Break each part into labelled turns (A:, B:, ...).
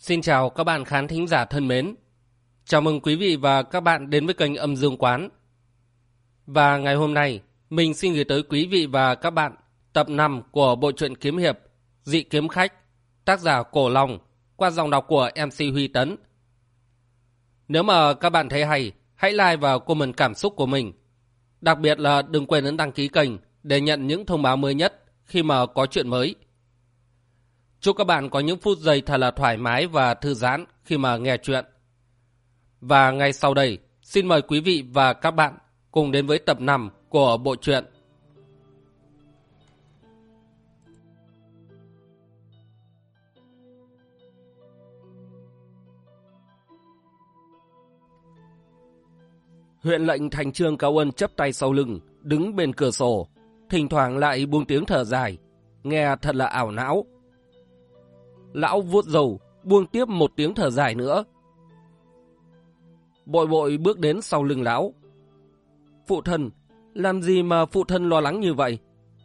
A: Xin chào các bạn khán thính giả thân mến. Chào mừng quý vị và các bạn đến với kênh Âm Dương Quán. Và ngày hôm nay, mình xin gửi tới quý vị và các bạn tập 5 của bộ truyện kiếm hiệp Dị Kiếm Khách, tác giả Cổ Long, qua giọng đọc của MC Huy Tấn. Nếu mà các bạn thấy hay, hãy like và comment cảm xúc của mình. Đặc biệt là đừng quên ấn đăng ký kênh để nhận những thông báo mới nhất khi mà có chuyện mới. Chúc các bạn có những phút giây thật là thoải mái và thư giãn khi mà nghe chuyện. Và ngay sau đây, xin mời quý vị và các bạn cùng đến với tập 5 của bộ truyện. Huyện lệnh Thành Trương Cao Ân chắp tay sau lưng, đứng bên cửa sổ, thỉnh thoảng lại buông tiếng thở dài, nghe thật là ảo não. Lão vuốt râu, buông tiếp một tiếng thở dài nữa. Bội bội bước đến sau lưng lão. Phụ thân, làm gì mà phụ thân lo lắng như vậy?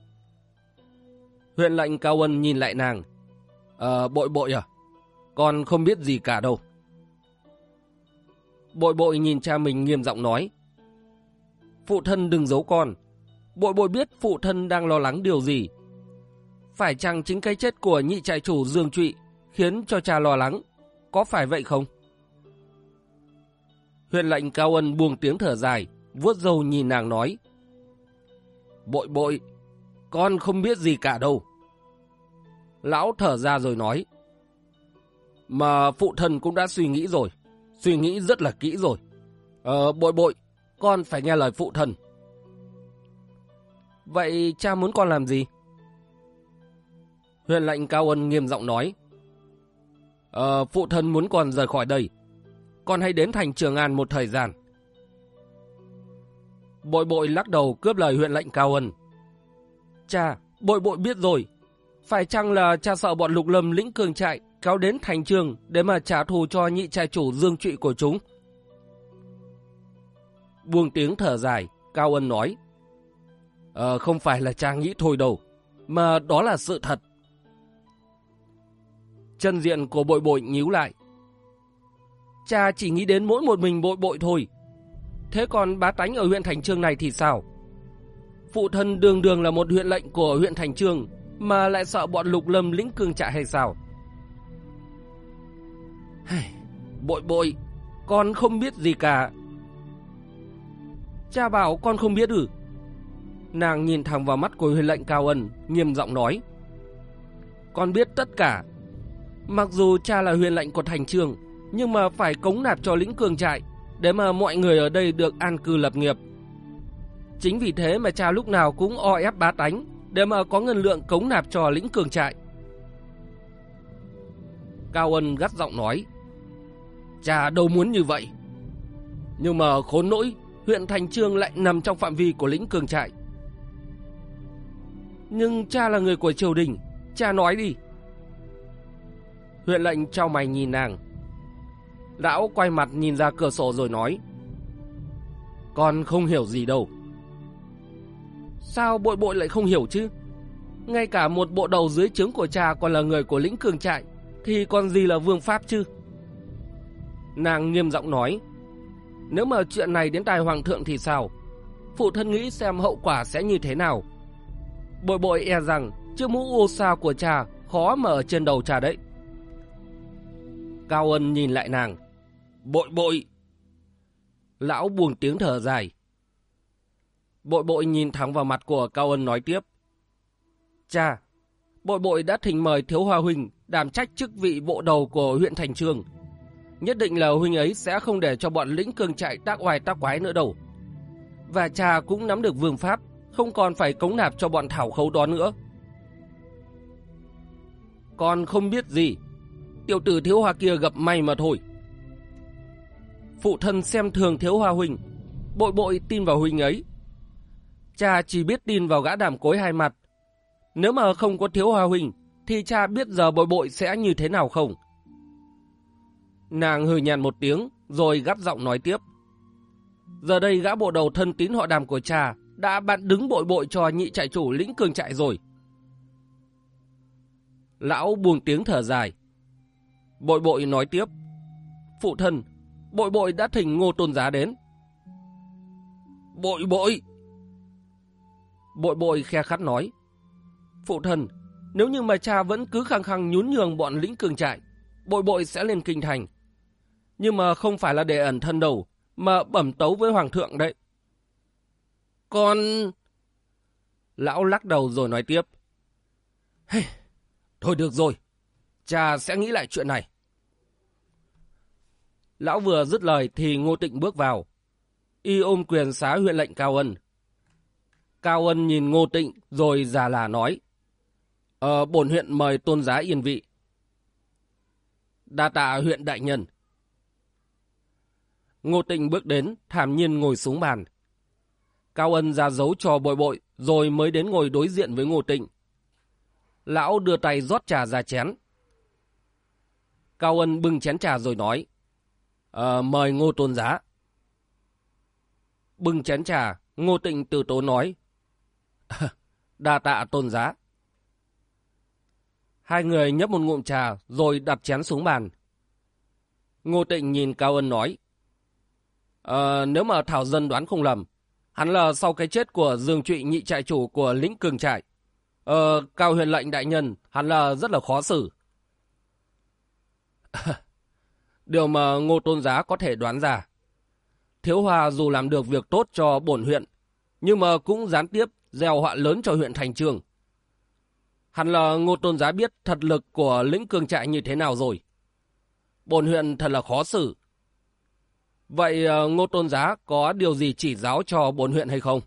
A: Huyện lệnh Cao Ân nhìn lại nàng. Bội bội à? Con không biết gì cả đâu. Bội bội nhìn cha mình nghiêm giọng nói. Phụ thân đừng giấu con. Bội bội biết phụ thân đang lo lắng điều gì. Phải chăng chính cái chết của nhị trại chủ Dương Trụy khiến cho cha lo lắng, có phải vậy không? Huyện lệnh Cao Ân buông tiếng thở dài, vuốt râu nhìn nàng nói. Bội bội, con không biết gì cả đâu. Lão thở ra rồi nói. Mà phụ thân cũng đã suy nghĩ rồi, suy nghĩ rất là kỹ rồi. Bội bội, con phải nghe lời phụ thân. Vậy cha muốn con làm gì? Huyện lệnh Cao Ân nghiêm giọng nói. Phụ thân muốn con rời khỏi đây. Con hãy đến thành Trường An một thời gian. Bội bội lắc đầu cướp lời huyện lệnh Cao Ân. Cha, bội bội biết rồi. Phải chăng là cha sợ bọn Lục Lâm lĩnh cường trại kéo đến thành Trường để mà trả thù cho nhị trại chủ Dương Trụy của chúng? Buông tiếng thở dài, Cao Ân nói. Không phải là cha nghĩ thôi đâu, mà đó là sự thật. Chân diện của bội bội nhíu lại. Cha chỉ nghĩ đến mỗi một mình bội bội thôi. Thế còn bá tánh ở huyện Thành Trương này thì sao? Phụ thân đường đường là một huyện lệnh của huyện Thành Trương mà lại sợ bọn Lục Lâm lĩnh cương trại hay sao? Bội bội, con không biết gì cả. Cha bảo con không biết ư? Nàng nhìn thẳng vào mắt của huyện lệnh Cao Ân, nghiêm giọng nói. Con biết tất cả. Mặc dù cha là huyện lệnh của Thành Trương, nhưng mà phải cống nạp cho lĩnh cường trại để mà mọi người ở đây được an cư lập nghiệp. Chính vì thế mà cha lúc nào cũng o ép bá tánh để mà có ngân lượng cống nạp cho lĩnh cường trại. Cao Ân gắt giọng nói. Cha đâu muốn như vậy. Nhưng mà khốn nỗi, huyện Thành Trương lại nằm trong phạm vi của lĩnh cường trại. Nhưng cha là người của triều đình, cha nói đi. Huyện lệnh chau mày nhìn nàng. Lão quay mặt nhìn ra cửa sổ rồi nói. Con không hiểu gì đâu. Sao bội bội lại không hiểu chứ? Ngay cả một bộ đầu dưới trướng của cha còn là người của lĩnh cường trại thì còn gì là vương pháp chứ? Nàng nghiêm giọng nói. Nếu mà chuyện này đến tai hoàng thượng thì sao? Phụ thân nghĩ xem hậu quả sẽ như thế nào? Bội bội e rằng chiếc mũ ô sa của cha khó mà ở trên đầu cha đấy. Cao Ân nhìn lại nàng. Bội bội. Lão buông tiếng thở dài. Bội bội nhìn thẳng vào mặt của Cao Ân nói tiếp. Cha, bội bội đã thỉnh mời Thiếu Hoa huynh đảm trách chức vị bộ đầu của huyện Thành Trương. Nhất định là huynh ấy sẽ không để cho bọn lĩnh cương trại tác oai tác quái nữa đâu. Và cha cũng nắm được vương pháp, không còn phải cống nạp cho bọn thảo khấu đó nữa. Con không biết gì. Tiểu tử Thiếu Hoa kia gặp may mà thôi. Phụ thân xem thường Thiếu Hoa huynh, bội bội tin vào huynh ấy. Cha chỉ biết tin vào gã đàm cối hai mặt. Nếu mà không có Thiếu Hoa huynh thì cha biết giờ bội bội sẽ như thế nào không? Nàng hừ nhàn một tiếng rồi gắt giọng nói tiếp. Giờ đây gã bộ đầu thân tín họ Đàm của cha đã bạn đứng bội bội cho nhị trại chủ lĩnh cường trại rồi. Lão buông tiếng thở dài. Bội bội nói tiếp. Phụ thân, bội bội đã thỉnh Ngô Tôn Giá đến. Bội bội! Bội bội khe khắt nói. Phụ thân, nếu như mà cha vẫn cứ khăng khăng nhún nhường bọn lĩnh Cương Trại, bội bội sẽ lên kinh thành. Nhưng mà không phải là để ẩn thân đâu, mà bẩm tấu với hoàng thượng đấy. Con... Lão lắc đầu rồi nói tiếp. Hey, thôi được rồi, cha sẽ nghĩ lại chuyện này. Lão vừa dứt lời thì Ngô Tịnh bước vào. Y ôm quyền xá huyện lệnh Cao Ân. Cao Ân nhìn Ngô Tịnh rồi già là nói. Bổn huyện mời Tôn Giá yên vị. Đa tạ huyện đại nhân. Ngô Tịnh bước đến, thản nhiên ngồi xuống bàn. Cao Ân ra dấu cho bội bội, rồi mới đến ngồi đối diện với Ngô Tịnh. Lão đưa tay rót trà ra chén. Cao Ân bưng chén trà rồi nói. Mời Ngô Tôn Giá. Bưng chén trà, Ngô Tịnh từ tốn nói. Đa tạ Tôn Giá. Hai người nhấp một ngụm trà rồi đặt chén xuống bàn. Ngô Tịnh nhìn Cao Ân nói. Nếu mà Thảo Dân đoán không lầm, hắn là sau cái chết của Dương Trụy nhị trại chủ của lĩnh Cương Trại. Cao huyện lệnh đại nhân, hắn là rất là khó xử. Điều mà Ngô Tôn Giá có thể đoán ra. Thiếu Hòa dù làm được việc tốt cho bổn huyện, nhưng mà cũng gián tiếp gieo họa lớn cho huyện Thành Trường. Hẳn là Ngô Tôn Giá biết thật lực của lĩnh Cương Trại như thế nào rồi. Bổn huyện thật là khó xử. Vậy Ngô Tôn Giá có điều gì chỉ giáo cho bổn huyện hay không?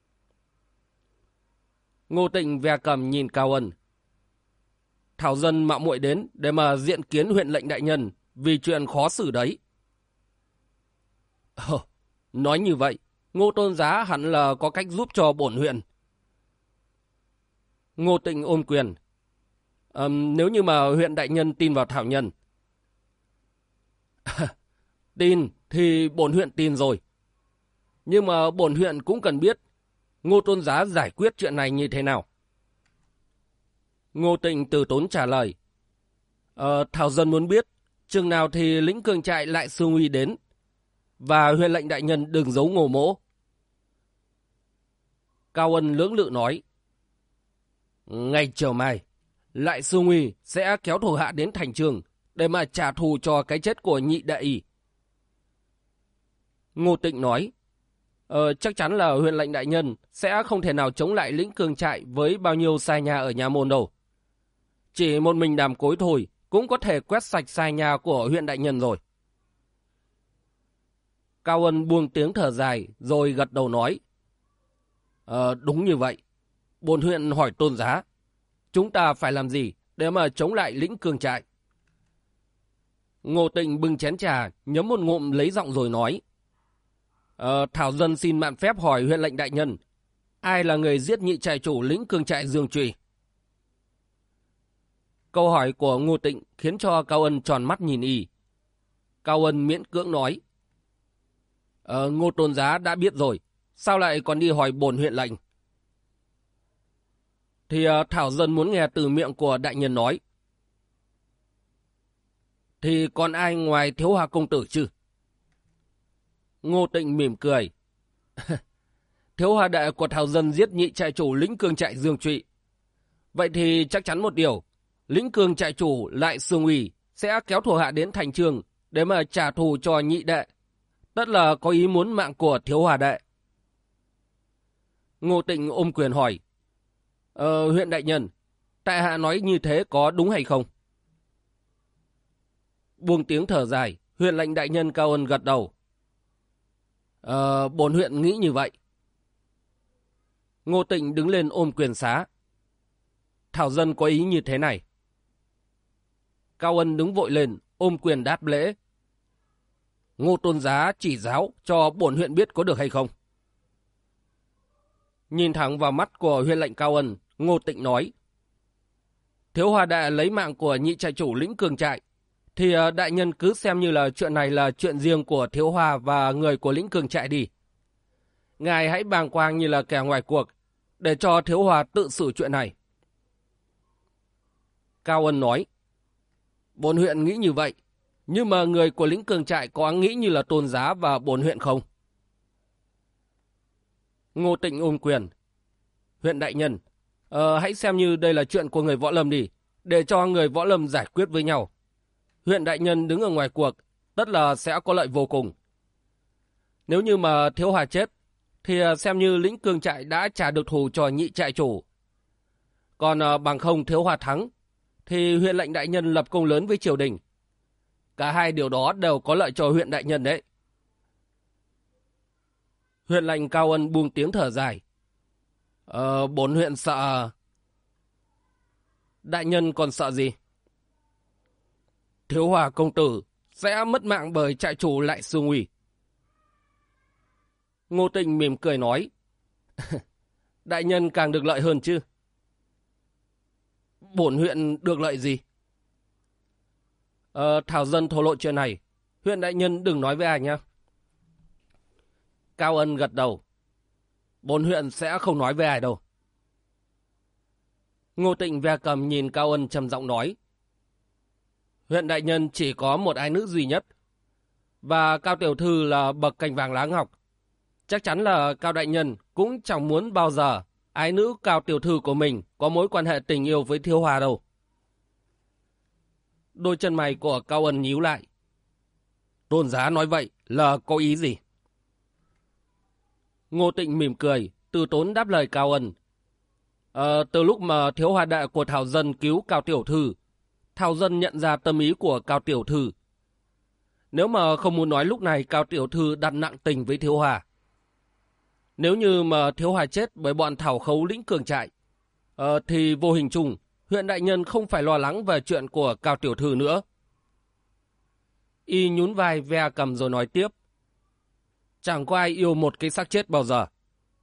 A: Ngô Tịnh ve cầm nhìn Cao Ân. Thảo Dân mạo muội đến để mà diện kiến huyện lệnh đại nhân vì chuyện khó xử đấy. Nói như vậy, Ngô Tôn Giá hẳn là có cách giúp cho bổn huyện. Ngô Tịnh ôm quyền. Nếu như mà huyện đại nhân tin vào Thảo Nhân. Tin thì bổn huyện tin rồi. Nhưng mà bổn huyện cũng cần biết Ngô Tôn Giá giải quyết chuyện này như thế nào. Ngô Tịnh từ tốn trả lời. Thảo Dân muốn biết chừng nào thì lĩnh Cương Trại lại xương uy đến, và huyện lệnh đại nhân đừng giấu Ngô Mỗ. Cao Ân lưỡng lự nói. Ngày chiều mai, lại xương uy sẽ kéo thủ hạ đến Thành Trường để mà trả thù cho cái chết của nhị đại y. Ngô Tịnh nói. Chắc chắn là huyện lệnh đại nhân sẽ không thể nào chống lại lĩnh Cương Trại với bao nhiêu sai nhà ở nhà môn đâu. Chỉ một mình Đàm Cối thôi cũng có thể quét sạch sai nhà của huyện đại nhân rồi. Cao Ân buông tiếng thở dài rồi gật đầu nói. Đúng như vậy. Bổn huyện hỏi Tôn Giá, chúng ta phải làm gì để mà chống lại lĩnh Cương Trại? Ngô Tịnh bưng chén trà, nhấm một ngụm lấy giọng rồi nói. Thảo Dân xin mạn phép hỏi huyện lệnh đại nhân, ai là người giết nhị trại chủ lĩnh Cương Trại Dương Trùy? Câu hỏi của Ngô Tịnh khiến cho Cao Ân tròn mắt nhìn y. Cao Ân miễn cưỡng nói. Ngô Tôn Giá đã biết rồi, sao lại còn đi hỏi bổn huyện lệnh? Thì Thảo Dân muốn nghe từ miệng của đại nhân nói. Thì còn ai ngoài Thiếu Hòa công tử chứ? Ngô Tịnh mỉm cười. Thiếu Hòa đệ của Thảo Dân giết nhị trại chủ lĩnh Cương Trại Dương Trụy. Vậy thì chắc chắn một điều, lĩnh Cương Trại chủ lại xương ủy sẽ kéo thủ hạ đến Thành Trường để mà trả thù cho nhị đệ. Tất là có ý muốn mạng của Thiếu Hòa đệ. Ngô Tịnh ôm quyền hỏi. Huyện đại nhân, tại hạ nói như thế có đúng hay không? Buông tiếng thở dài, huyện lệnh đại nhân Cao Ân gật đầu. Bổn huyện nghĩ như vậy. Ngô Tịnh đứng lên ôm quyền xá. Thảo Dân có ý như thế này. Cao Ân đứng vội lên, ôm quyền đáp lễ. Ngô Tôn Giá chỉ giáo cho bổn huyện biết có được hay không? Nhìn thẳng vào mắt của huyện lệnh Cao Ân, Ngô Tịnh nói. Thiếu Hòa đệ lấy mạng của nhị trại chủ lĩnh Cương Trại, thì đại nhân cứ xem như là chuyện này là chuyện riêng của Thiếu Hòa và người của lĩnh Cương Trại đi. Ngài hãy bàng quang như là kẻ ngoài cuộc, để cho Thiếu Hòa tự xử chuyện này. Cao Ân nói. Bổn huyện nghĩ như vậy. Nhưng mà người của lĩnh Cường Trại có nghĩ như là Tôn Giá và bổn huyện không? Ngô Tịnh ôm quyền. Huyện đại nhân, hãy xem như đây là chuyện của người võ lâm đi, để cho người võ lâm giải quyết với nhau. Huyện đại nhân đứng ở ngoài cuộc, tất là sẽ có lợi vô cùng. Nếu như mà Thiếu Hòa chết, thì xem như lĩnh Cường Trại đã trả được thù cho nhị trại chủ. Còn bằng không Thiếu Hòa thắng, thì huyện lệnh đại nhân lập công lớn với triều đình. Cả hai điều đó đều có lợi cho huyện đại nhân đấy. Huyện lệnh Cao Ân buông tiếng thở dài. Bổn huyện sợ... Đại nhân còn sợ gì? Thiếu Hòa công tử sẽ mất mạng bởi trại chủ Lại Sương Uy. Ngô Tịnh mỉm cười nói. Đại nhân càng được lợi hơn chứ. Bổn huyện được lợi gì? Thảo dân thổ lộ chuyện này. Huyện đại nhân đừng nói với ai nhé. Cao Ân gật đầu. Bổn huyện sẽ không nói với ai đâu. Ngô Tịnh ve cầm nhìn Cao Ân trầm giọng nói. Huyện đại nhân chỉ có một ái nữ duy nhất. Và Cao tiểu thư là bậc cành vàng lá ngọc. Chắc chắn là Cao đại nhân cũng chẳng muốn bao giờ ái nữ Cao tiểu thư của mình có mối quan hệ tình yêu với Thiếu Hòa đâu. Đôi chân mày của Cao Ân nhíu lại. Tôn Giá nói vậy là có ý gì? Ngô Tịnh mỉm cười, từ tốn đáp lời Cao Ân. Từ lúc mà Thiếu Hòa đại của Thảo dân cứu Cao tiểu thư, Thảo dân nhận ra tâm ý của Cao tiểu thư. Nếu mà không muốn nói lúc này Cao tiểu thư đặt nặng tình với Thiếu Hòa. Nếu như mà Thiếu Hòa chết bởi bọn Thảo khấu lĩnh Cường Trại, thì vô hình chung huyện đại nhân không phải lo lắng về chuyện của Cao tiểu thư nữa. Y nhún vai ve cầm rồi nói tiếp. Chẳng có ai yêu một cái xác chết bao giờ.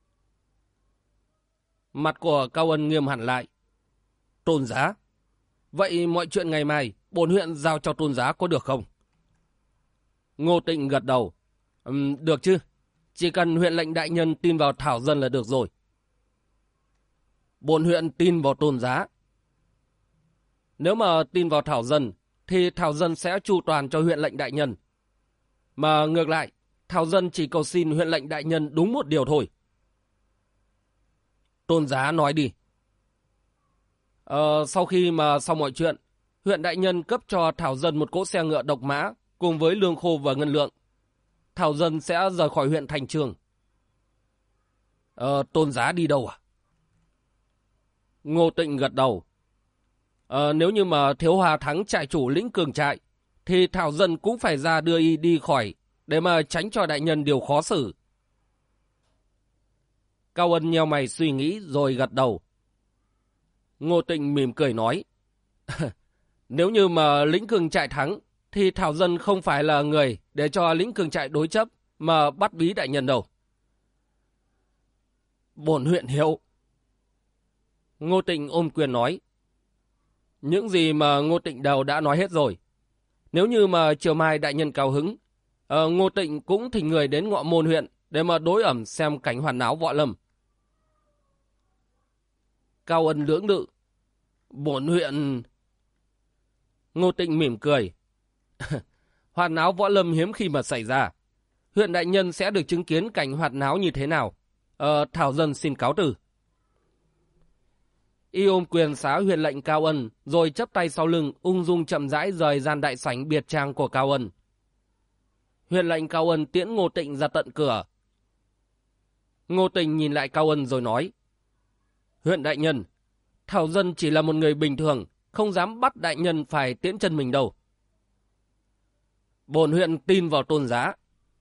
A: Mặt của Cao Ân nghiêm hẳn lại. Tôn Giá. Vậy mọi chuyện ngày mai bổn huyện giao cho Tôn Giá có được không? Ngô Tịnh gật đầu. Được chứ. Chỉ cần huyện lệnh đại nhân tin vào Thảo dân là được rồi. Bổn huyện tin vào Tôn Giá. Nếu mà tin vào Thảo dân, thì Thảo dân sẽ chu toàn cho huyện lệnh đại nhân. Mà ngược lại, Thảo dân chỉ cầu xin huyện lệnh đại nhân đúng một điều thôi. Tôn Giá nói đi. Sau khi mà xong mọi chuyện, huyện đại nhân cấp cho Thảo dân một cỗ xe ngựa độc mã cùng với lương khô và ngân lượng. Thảo dân sẽ rời khỏi huyện Thành Trường. Tôn Giá đi đâu à? Ngô Tịnh gật đầu. Nếu như mà Thiếu Hòa thắng trại chủ lĩnh Cường Trại, thì Thảo dân cũng phải ra đưa y đi khỏi, để mà tránh cho đại nhân điều khó xử. Cao Ân nheo mày suy nghĩ rồi gật đầu. Ngô Tịnh mỉm cười nói. Nếu như mà lĩnh Cường Trại thắng, thì Thảo dân không phải là người để cho lĩnh Cường Trại đối chấp mà bắt bí đại nhân đâu. Bổn huyện hiểu. Ngô Tịnh ôm quyền nói. Những gì mà Ngô Tịnh đều đã nói hết rồi. Nếu như mà chiều mai đại nhân cao hứng, Ngô Tịnh cũng thỉnh người đến Ngọ Môn huyện để mà đối ẩm xem cảnh hoàn náo võ lâm. Cao Ân lưỡng lự. Bổn huyện... Ngô Tịnh mỉm cười. Hoạt náo võ lâm hiếm khi mà xảy ra. Huyện đại nhân sẽ được chứng kiến cảnh hoạt náo như thế nào. Thảo dân xin cáo từ. Y ôm quyền xá huyện lệnh Cao Ân, rồi chắp tay sau lưng ung dung chậm rãi rời gian đại sảnh biệt trang của Cao Ân. Huyện lệnh Cao Ân tiễn Ngô Tịnh ra tận cửa. Ngô Tịnh nhìn lại Cao Ân rồi nói. Huyện đại nhân, Thảo dân chỉ là một người bình thường, không dám bắt đại nhân phải tiễn chân mình đâu. Bổn huyện tin vào Tôn Giá.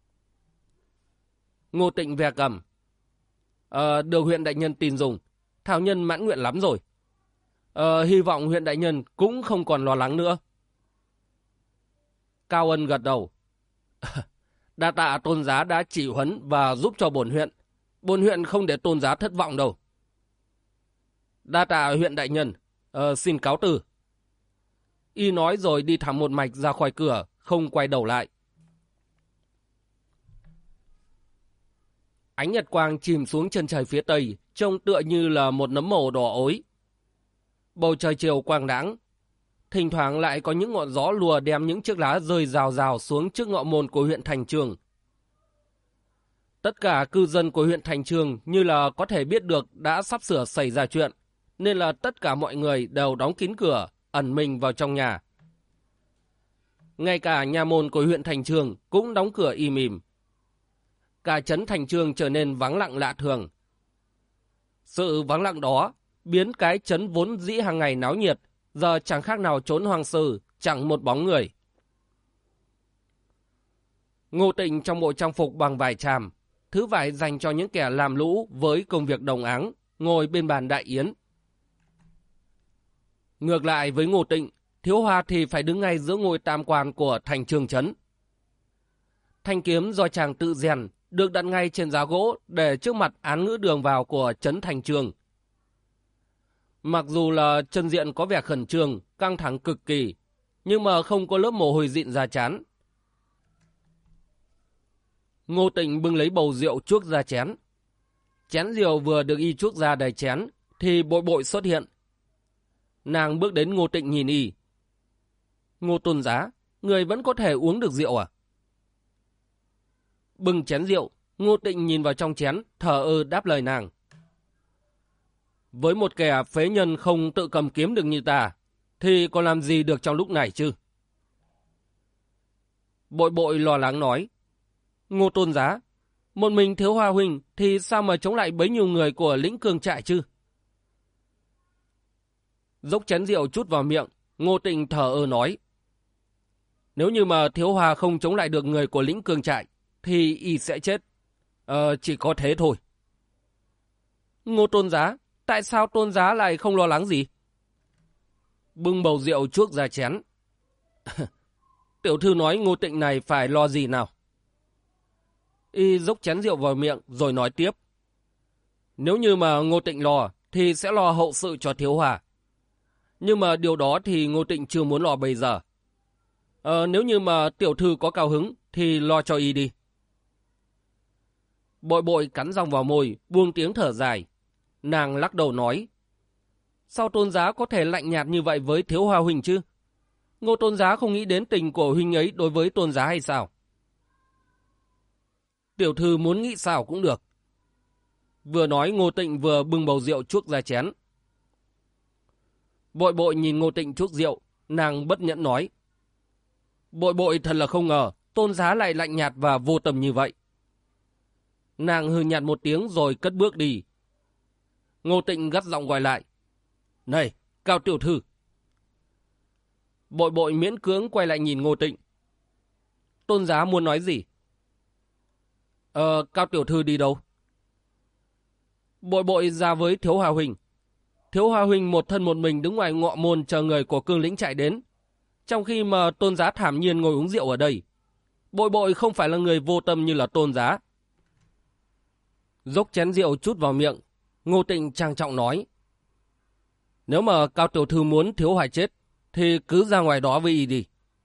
A: Ngô Tịnh ve cầm. Được huyện đại nhân tin dùng, Thảo nhân mãn nguyện lắm rồi. Hy vọng huyện đại nhân cũng không còn lo lắng nữa. Cao Ân gật đầu. Đa tạ Tôn Giá đã chỉ huấn và giúp cho bổn huyện. Bổn huyện không để Tôn Giá thất vọng đâu. Đa tạ huyện đại nhân. Xin cáo từ. Y nói rồi đi thẳng một mạch ra khỏi cửa, không quay đầu lại. Ánh nhật quang chìm xuống chân trời phía tây, trông tựa như là một nấm màu đỏ ối. Bầu trời chiều quang đãng. thỉnh thoảng lại có những ngọn gió lùa đem những chiếc lá rơi rào rào xuống trước ngọ môn của huyện Thành Trường. Tất cả cư dân của huyện Thành Trường như là có thể biết được đã sắp sửa xảy ra chuyện, nên là tất cả mọi người đều đóng kín cửa, ẩn mình vào trong nhà. Ngay cả nhà môn của huyện Thành Trường cũng đóng cửa im ỉm. Cả trấn Thành Trường trở nên vắng lặng lạ thường. Sự vắng lặng đó biến cái trấn vốn dĩ hàng ngày náo nhiệt, giờ chẳng khác nào trốn hoang sơ, chẳng một bóng người. Ngô Tịnh trong bộ trang phục bằng vải tràm, thứ vải dành cho những kẻ làm lũ với công việc đồng áng, ngồi bên bàn đại yến. Ngược lại với Ngô Tịnh, Thiếu Hoa thì phải đứng ngay giữa ngôi tam quan của Thành Trường trấn. Thanh kiếm do chàng tự rèn được đặt ngay trên giá gỗ để trước mặt án ngữ đường vào của trấn Thành Trường. Mặc dù là chân diện có vẻ khẩn trương, căng thẳng cực kỳ, nhưng mà không có lớp mồ hôi dịn ra trán. Ngô Tịnh bưng lấy bầu rượu chuốc ra chén. Chén rượu vừa được y chuốc ra đầy chén, thì Bội Bội xuất hiện. Nàng bước đến Ngô Tịnh nhìn y. Ngô tôn giá, người vẫn có thể uống được rượu à? Bưng chén rượu, Ngô Tịnh nhìn vào trong chén, thờ ơ đáp lời nàng. Với một kẻ phế nhân không tự cầm kiếm được như ta, thì còn làm gì được trong lúc này chứ? Bội Bội lo lắng nói. Ngô tôn giá, một mình Thiếu Hoa huynh thì sao mà chống lại bấy nhiêu người của lĩnh cương trại chứ? Dốc chén rượu chút vào miệng, Ngô Tịnh thờ ơ nói. Nếu như mà Thiếu Hoa không chống lại được người của lĩnh cương trại, thì y sẽ chết. Chỉ có thế thôi. Ngô tôn giá, tại sao tôn giá lại không lo lắng gì? Bưng bầu rượu chuốc ra chén. Tiểu thư nói Ngô Tịnh này phải lo gì nào? Y dốc chén rượu vào miệng rồi nói tiếp. Nếu như mà Ngô Tịnh lo, thì sẽ lo hậu sự cho Thiếu Hoa. Nhưng mà điều đó thì Ngô Tịnh chưa muốn lo bây giờ. Nếu như mà tiểu thư có cao hứng, thì lo cho y đi. Bội Bội cắn răng vào môi, buông tiếng thở dài. Nàng lắc đầu nói. Sao tôn giá có thể lạnh nhạt như vậy với Thiếu Hoa huynh chứ? Ngô tôn giá không nghĩ đến tình của huynh ấy đối với tôn giá hay sao? Tiểu thư muốn nghĩ sao cũng được. Vừa nói Ngô Tịnh vừa bưng bầu rượu chuốc ra chén. Bội Bội nhìn Ngô Tịnh chuốc rượu, nàng bất nhẫn nói. Bội Bội thật là không ngờ, tôn giá lại lạnh nhạt và vô tâm như vậy. Nàng hừ nhạt một tiếng rồi cất bước đi. Ngô Tịnh gắt giọng gọi lại. Này, Cao tiểu thư. Bội Bội miễn cưỡng quay lại nhìn Ngô Tịnh. Tôn giá muốn nói gì? Cao tiểu thư đi đâu? Bội Bội ra với Thiếu Hoa huynh. Thiếu Hoa huynh một thân một mình đứng ngoài ngọ môn chờ người của cương lĩnh chạy đến. Trong khi mà tôn giá thản nhiên ngồi uống rượu ở đây. Bội Bội không phải là người vô tâm như là tôn giá. Dốc chén rượu chút vào miệng, Ngô Tịnh trang trọng nói. Nếu mà Cao tiểu thư muốn Thiếu Hoa chết, thì cứ ra ngoài đó với y đi.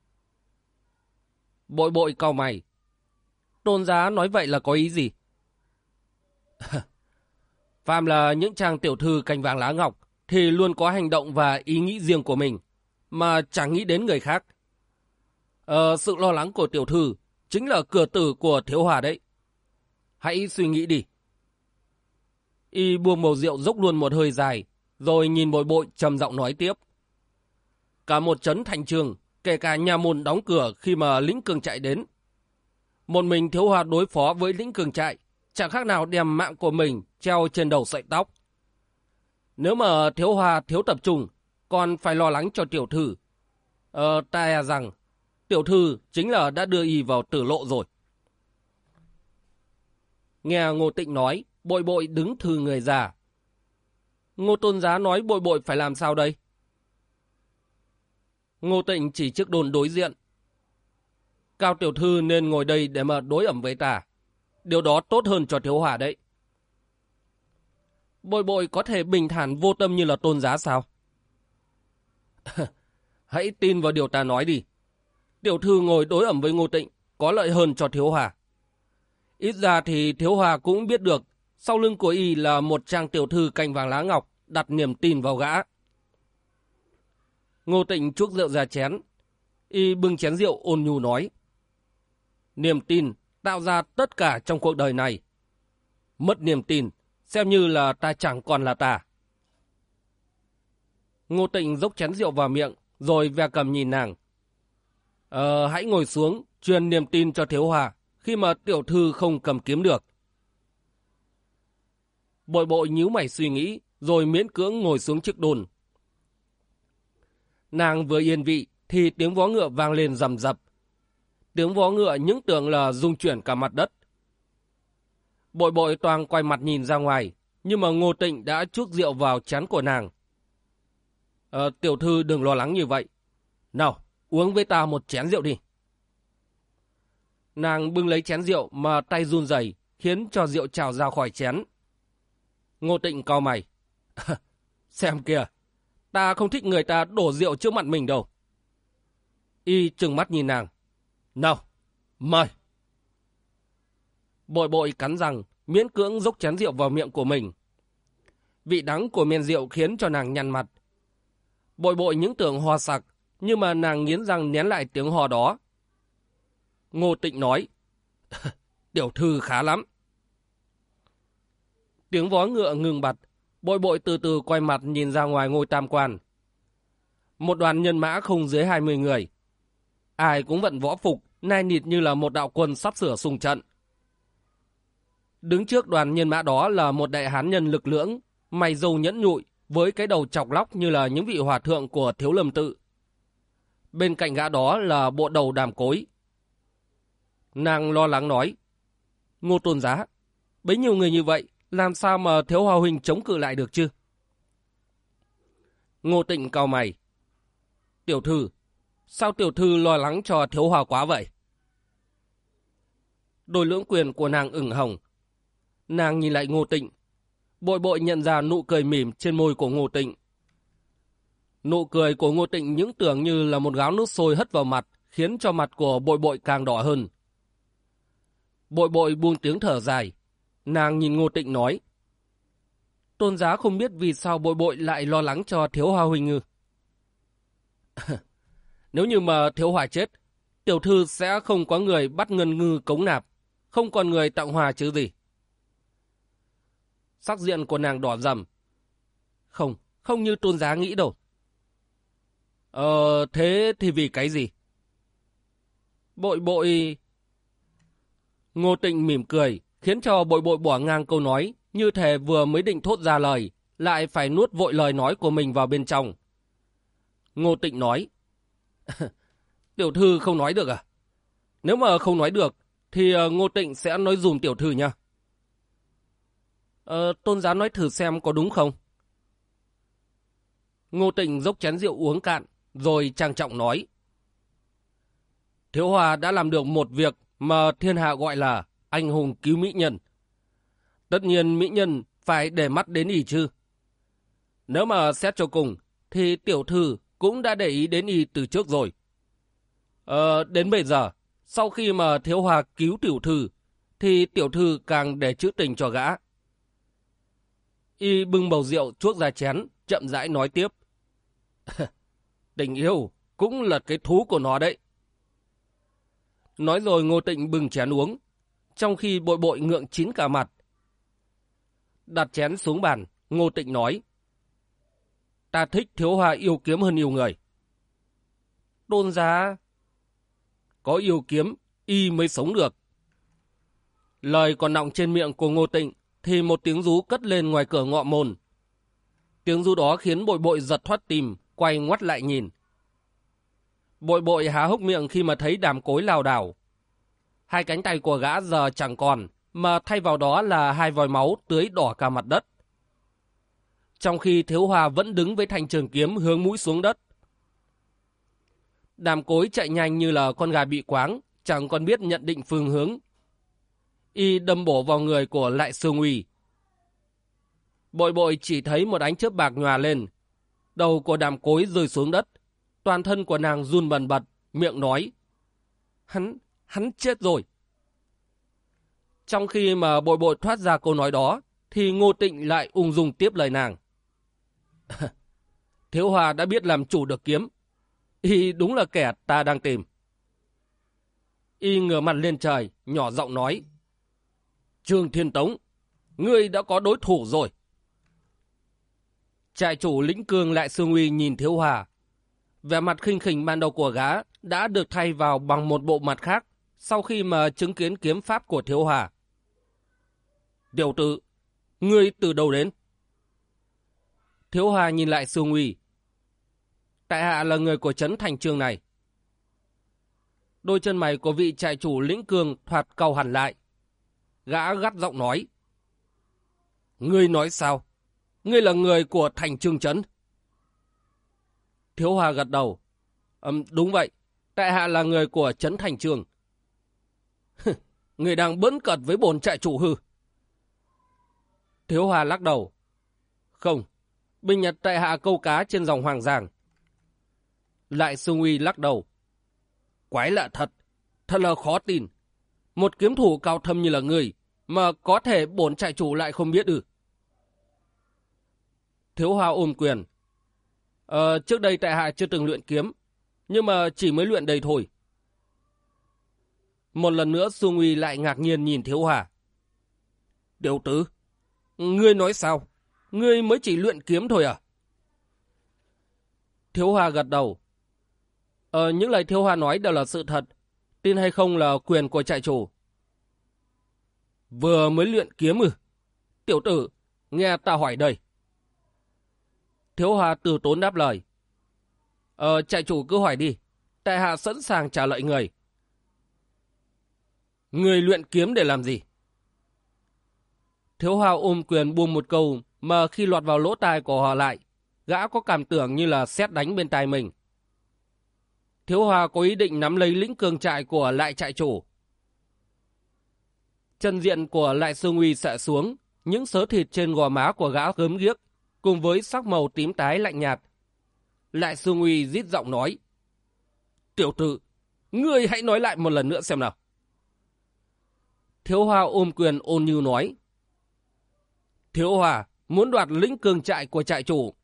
A: Bội Bội cau mày. Tôn giá nói vậy là có ý gì? Phàm là những chàng tiểu thư cành vàng lá ngọc thì luôn có hành động và ý nghĩ riêng của mình, mà chẳng nghĩ đến người khác. Sự lo lắng của tiểu thư chính là cửa tử của Thiếu Hoa đấy. Hãy suy nghĩ đi. Y buông bầu rượu dốc luôn một hơi dài, rồi nhìn Bội Bội trầm giọng nói tiếp. Cả một trấn Thành Trường, kể cả nhà môn đóng cửa khi mà lĩnh cương trại đến. Một mình Thiếu Hoa đối phó với lĩnh cương trại, chẳng khác nào đem mạng của mình treo trên đầu sợi tóc. Nếu mà Thiếu Hoa thiếu tập trung, còn phải lo lắng cho tiểu thư. Ta e rằng tiểu thư chính là đã đưa y vào tử lộ rồi. Nghe Ngô Tịnh nói, Bội Bội đứng thừ người ra. Ngô tôn giá nói Bội Bội phải làm sao đây? Ngô Tịnh chỉ trước đồn đối diện. Cao tiểu thư nên ngồi đây để mà đối ẩm với ta. Điều đó tốt hơn cho Thiếu Hoa đấy. Bội Bội có thể bình thản vô tâm như là tôn giá sao? Hãy tin vào điều ta nói đi. Tiểu thư ngồi đối ẩm với Ngô Tịnh có lợi hơn cho Thiếu Hoa. Ít ra thì Thiếu Hoa cũng biết được sau lưng của y là một trang tiểu thư cành vàng lá ngọc đặt niềm tin vào gã. Ngô Tịnh chuốc rượu ra chén. Y bưng chén rượu ôn nhu nói. Niềm tin tạo ra tất cả trong cuộc đời này. Mất niềm tin, xem như là ta chẳng còn là ta. Ngô Tịnh dốc chén rượu vào miệng, rồi ve cầm nhìn nàng. Hãy ngồi xuống, truyền niềm tin cho Thiếu Hòa, khi mà tiểu thư không cầm kiếm được. Bội bội nhíu mày suy nghĩ, rồi miễn cưỡng ngồi xuống chiếc đôn. Nàng vừa yên vị, thì tiếng vó ngựa vang lên rầm rập. Tiếng vó ngựa những tưởng là rung chuyển cả mặt đất. Bội bội toàn quay mặt nhìn ra ngoài, nhưng mà Ngô Tịnh đã chuốc rượu vào chén của nàng. Tiểu thư đừng lo lắng như vậy. Nào, uống với ta một chén rượu đi. Nàng bưng lấy chén rượu mà tay run rẩy, khiến cho rượu trào ra khỏi chén. Ngô Tịnh cau mày. Xem kìa, ta không thích người ta đổ rượu trước mặt mình đâu. Y trừng mắt nhìn nàng. Nào, mời. Bội bội cắn răng, miễn cưỡng dốc chén rượu vào miệng của mình. Vị đắng của men rượu khiến cho nàng nhăn mặt. Bội bội những tưởng ho sặc, nhưng mà nàng nghiến răng nén lại tiếng ho đó. Ngô Tịnh nói. Tiểu thư khá lắm. Tiếng vó ngựa ngừng bặt, bội bội từ từ quay mặt nhìn ra ngoài ngôi tam quan. Một đoàn nhân mã không dưới 20 người. Ai cũng vận võ phục, nai nịt như là một đạo quân sắp sửa xung trận. Đứng trước đoàn nhân mã đó là một đại hán nhân lực lưỡng, mày râu nhẫn nhụi, với cái đầu chọc lóc như là những vị hòa thượng của Thiếu Lâm Tự. Bên cạnh gã đó là bộ đầu Đàm Cối. Nàng lo lắng nói. Ngô Tôn Giá, bấy nhiêu người như vậy, làm sao mà Thiếu Hòa huynh chống cự lại được chứ? Ngô Tịnh cau mày. Tiểu thư, sao tiểu thư lo lắng cho Thiếu Hòa quá vậy? Đôi lưỡng quyền của nàng ửng hồng. Nàng nhìn lại Ngô Tịnh. Bội bội nhận ra nụ cười mỉm trên môi của Ngô Tịnh. Nụ cười của Ngô Tịnh những tưởng như là một gáo nước sôi hất vào mặt, khiến cho mặt của bội bội càng đỏ hơn. Bội bội buông tiếng thở dài. Nàng nhìn Ngô Tịnh nói. Tôn giá không biết vì sao bội bội lại lo lắng cho Thiếu Hòa huynh ư? Nếu như mà Thiếu Hòa chết, tiểu thư sẽ không có người bắt ngân ngư cống nạp, không còn người tặng hòa chứ gì. Sắc diện của nàng đỏ rầm. Không như tôn giá nghĩ đâu. Thế thì vì cái gì? Bội bội... Ngô Tịnh mỉm cười, khiến cho bội bội bỏ ngang câu nói, như thể vừa mới định thốt ra lời, lại phải nuốt vội lời nói của mình vào bên trong. Ngô Tịnh nói. Tiểu thư không nói được à? Nếu mà không nói được, thì Ngô Tịnh sẽ nói dùm tiểu thư nha. Tôn giá nói thử xem có đúng không? Ngô Tịnh dốc chén rượu uống cạn, rồi trang trọng nói. Thiếu Hòa đã làm được một việc mà thiên hạ gọi là anh hùng cứu mỹ nhân. Tất nhiên mỹ nhân phải để mắt đến y chứ. Nếu mà xét cho cùng, thì tiểu thư cũng đã để ý đến y từ trước rồi. Đến bây giờ, sau khi mà Thiếu Hòa cứu tiểu thư, thì tiểu thư càng để trữ tình cho gã. Y bưng bầu rượu chuốc ra chén, chậm rãi nói tiếp. Tình yêu cũng là cái thú của nó đấy. Nói rồi Ngô Tịnh bưng chén uống, trong khi bội bội ngượng chín cả mặt. Đặt chén xuống bàn, Ngô Tịnh nói. Ta thích Thiếu Hòa yêu kiếm hơn yêu người. Tôn giá... Có yêu kiếm, y mới sống được. Lời còn nọng trên miệng của Ngô Tịnh, thì một tiếng rú cất lên ngoài cửa ngọ môn. Tiếng rú đó khiến bội bội giật thoát tim, quay ngoắt lại nhìn. Bội bội há hốc miệng khi mà thấy Đàm Cối lảo đảo. Hai cánh tay của gã giờ chẳng còn, mà thay vào đó là hai vòi máu tưới đỏ cả mặt đất. Trong khi Thiếu Hòa vẫn đứng với thanh trường kiếm hướng mũi xuống đất. Đàm Cối chạy nhanh như là con gà bị quáng, chẳng còn biết nhận định phương hướng. Y đâm bổ vào người của Lại Sương Uy. Bội bội chỉ thấy một ánh chớp bạc nhòa lên. Đầu của Đàm Cối rơi xuống đất. Toàn thân của nàng run bần bật, miệng nói. Hắn chết rồi. Trong khi mà bội bội thoát ra câu nói đó, thì Ngô Tịnh lại ung dung tiếp lời nàng. Thiếu Hòa đã biết làm chủ được kiếm, Y đúng là kẻ ta đang tìm. Y ngửa mặt lên trời, nhỏ giọng nói. Trương Thiên Tống, ngươi đã có đối thủ rồi. Trại chủ Lĩnh Cương Lại Sương Uy nhìn Thiếu Hòa. Vẻ mặt khinh khỉnh ban đầu của gã đã được thay vào bằng một bộ mặt khác sau khi mà chứng kiến kiếm pháp của Thiếu Hòa. Tiểu tử, ngươi từ đâu đến? Thiếu Hòa nhìn Lại Sương Uy. Tại hạ là người của trấn Thành Chương này. Đôi chân mày của vị trại chủ Lĩnh Cương thoạt cau hẳn lại. Gã gắt giọng nói. Ngươi nói sao? Ngươi là người của Thành Chương trấn. Thiếu Hòa gật đầu. Đúng vậy, tại hạ là người của trấn Thành Chương. Ngươi đang bỡn cợt với bổn trại chủ hư? Thiếu Hòa lắc đầu. Không, binh nhật tại hạ câu cá trên dòng Hoàng Giang. Lại Sương Uy lắc đầu. Quái lạ thật, thật là khó tin. Một kiếm thủ cao thâm như là ngươi mà có thể bổn trại chủ lại không biết ư? Thiếu Hòa ôm quyền. Trước đây tại hạ chưa từng luyện kiếm, nhưng mà chỉ mới luyện đây thôi. Một lần nữa Sương Uy lại ngạc nhiên nhìn Thiếu Hòa. Tiểu tử, ngươi nói sao? Ngươi mới chỉ luyện kiếm thôi à? Thiếu Hòa gật đầu. Những lời Thiếu Hòa nói đều là sự thật. Tin hay không là quyền của trại chủ. Vừa mới luyện kiếm ư? Tiểu tử, nghe ta hỏi đây. Thiếu Hòa từ tốn đáp lời. Trại chủ cứ hỏi đi. Tại hạ sẵn sàng trả lời người. Người luyện kiếm để làm gì? Thiếu Hòa ôm quyền buông một câu mà khi lọt vào lỗ tai của họ lại, gã có cảm tưởng như là sét đánh bên tai mình. Thiếu Hòa có ý định nắm lấy Lĩnh Cương trại của Lại trại chủ. Chân diện của Lại Sương Uy xệ xuống, những sớ thịt trên gò má của gã gớm ghiếc, cùng với sắc màu tím tái lạnh nhạt. Lại Sương Uy rít giọng nói. Tiểu tử, ngươi hãy nói lại một lần nữa xem nào. Thiếu Hòa ôm quyền ôn nhu nói. Thiếu Hòa muốn đoạt Lĩnh Cương trại của trại chủ.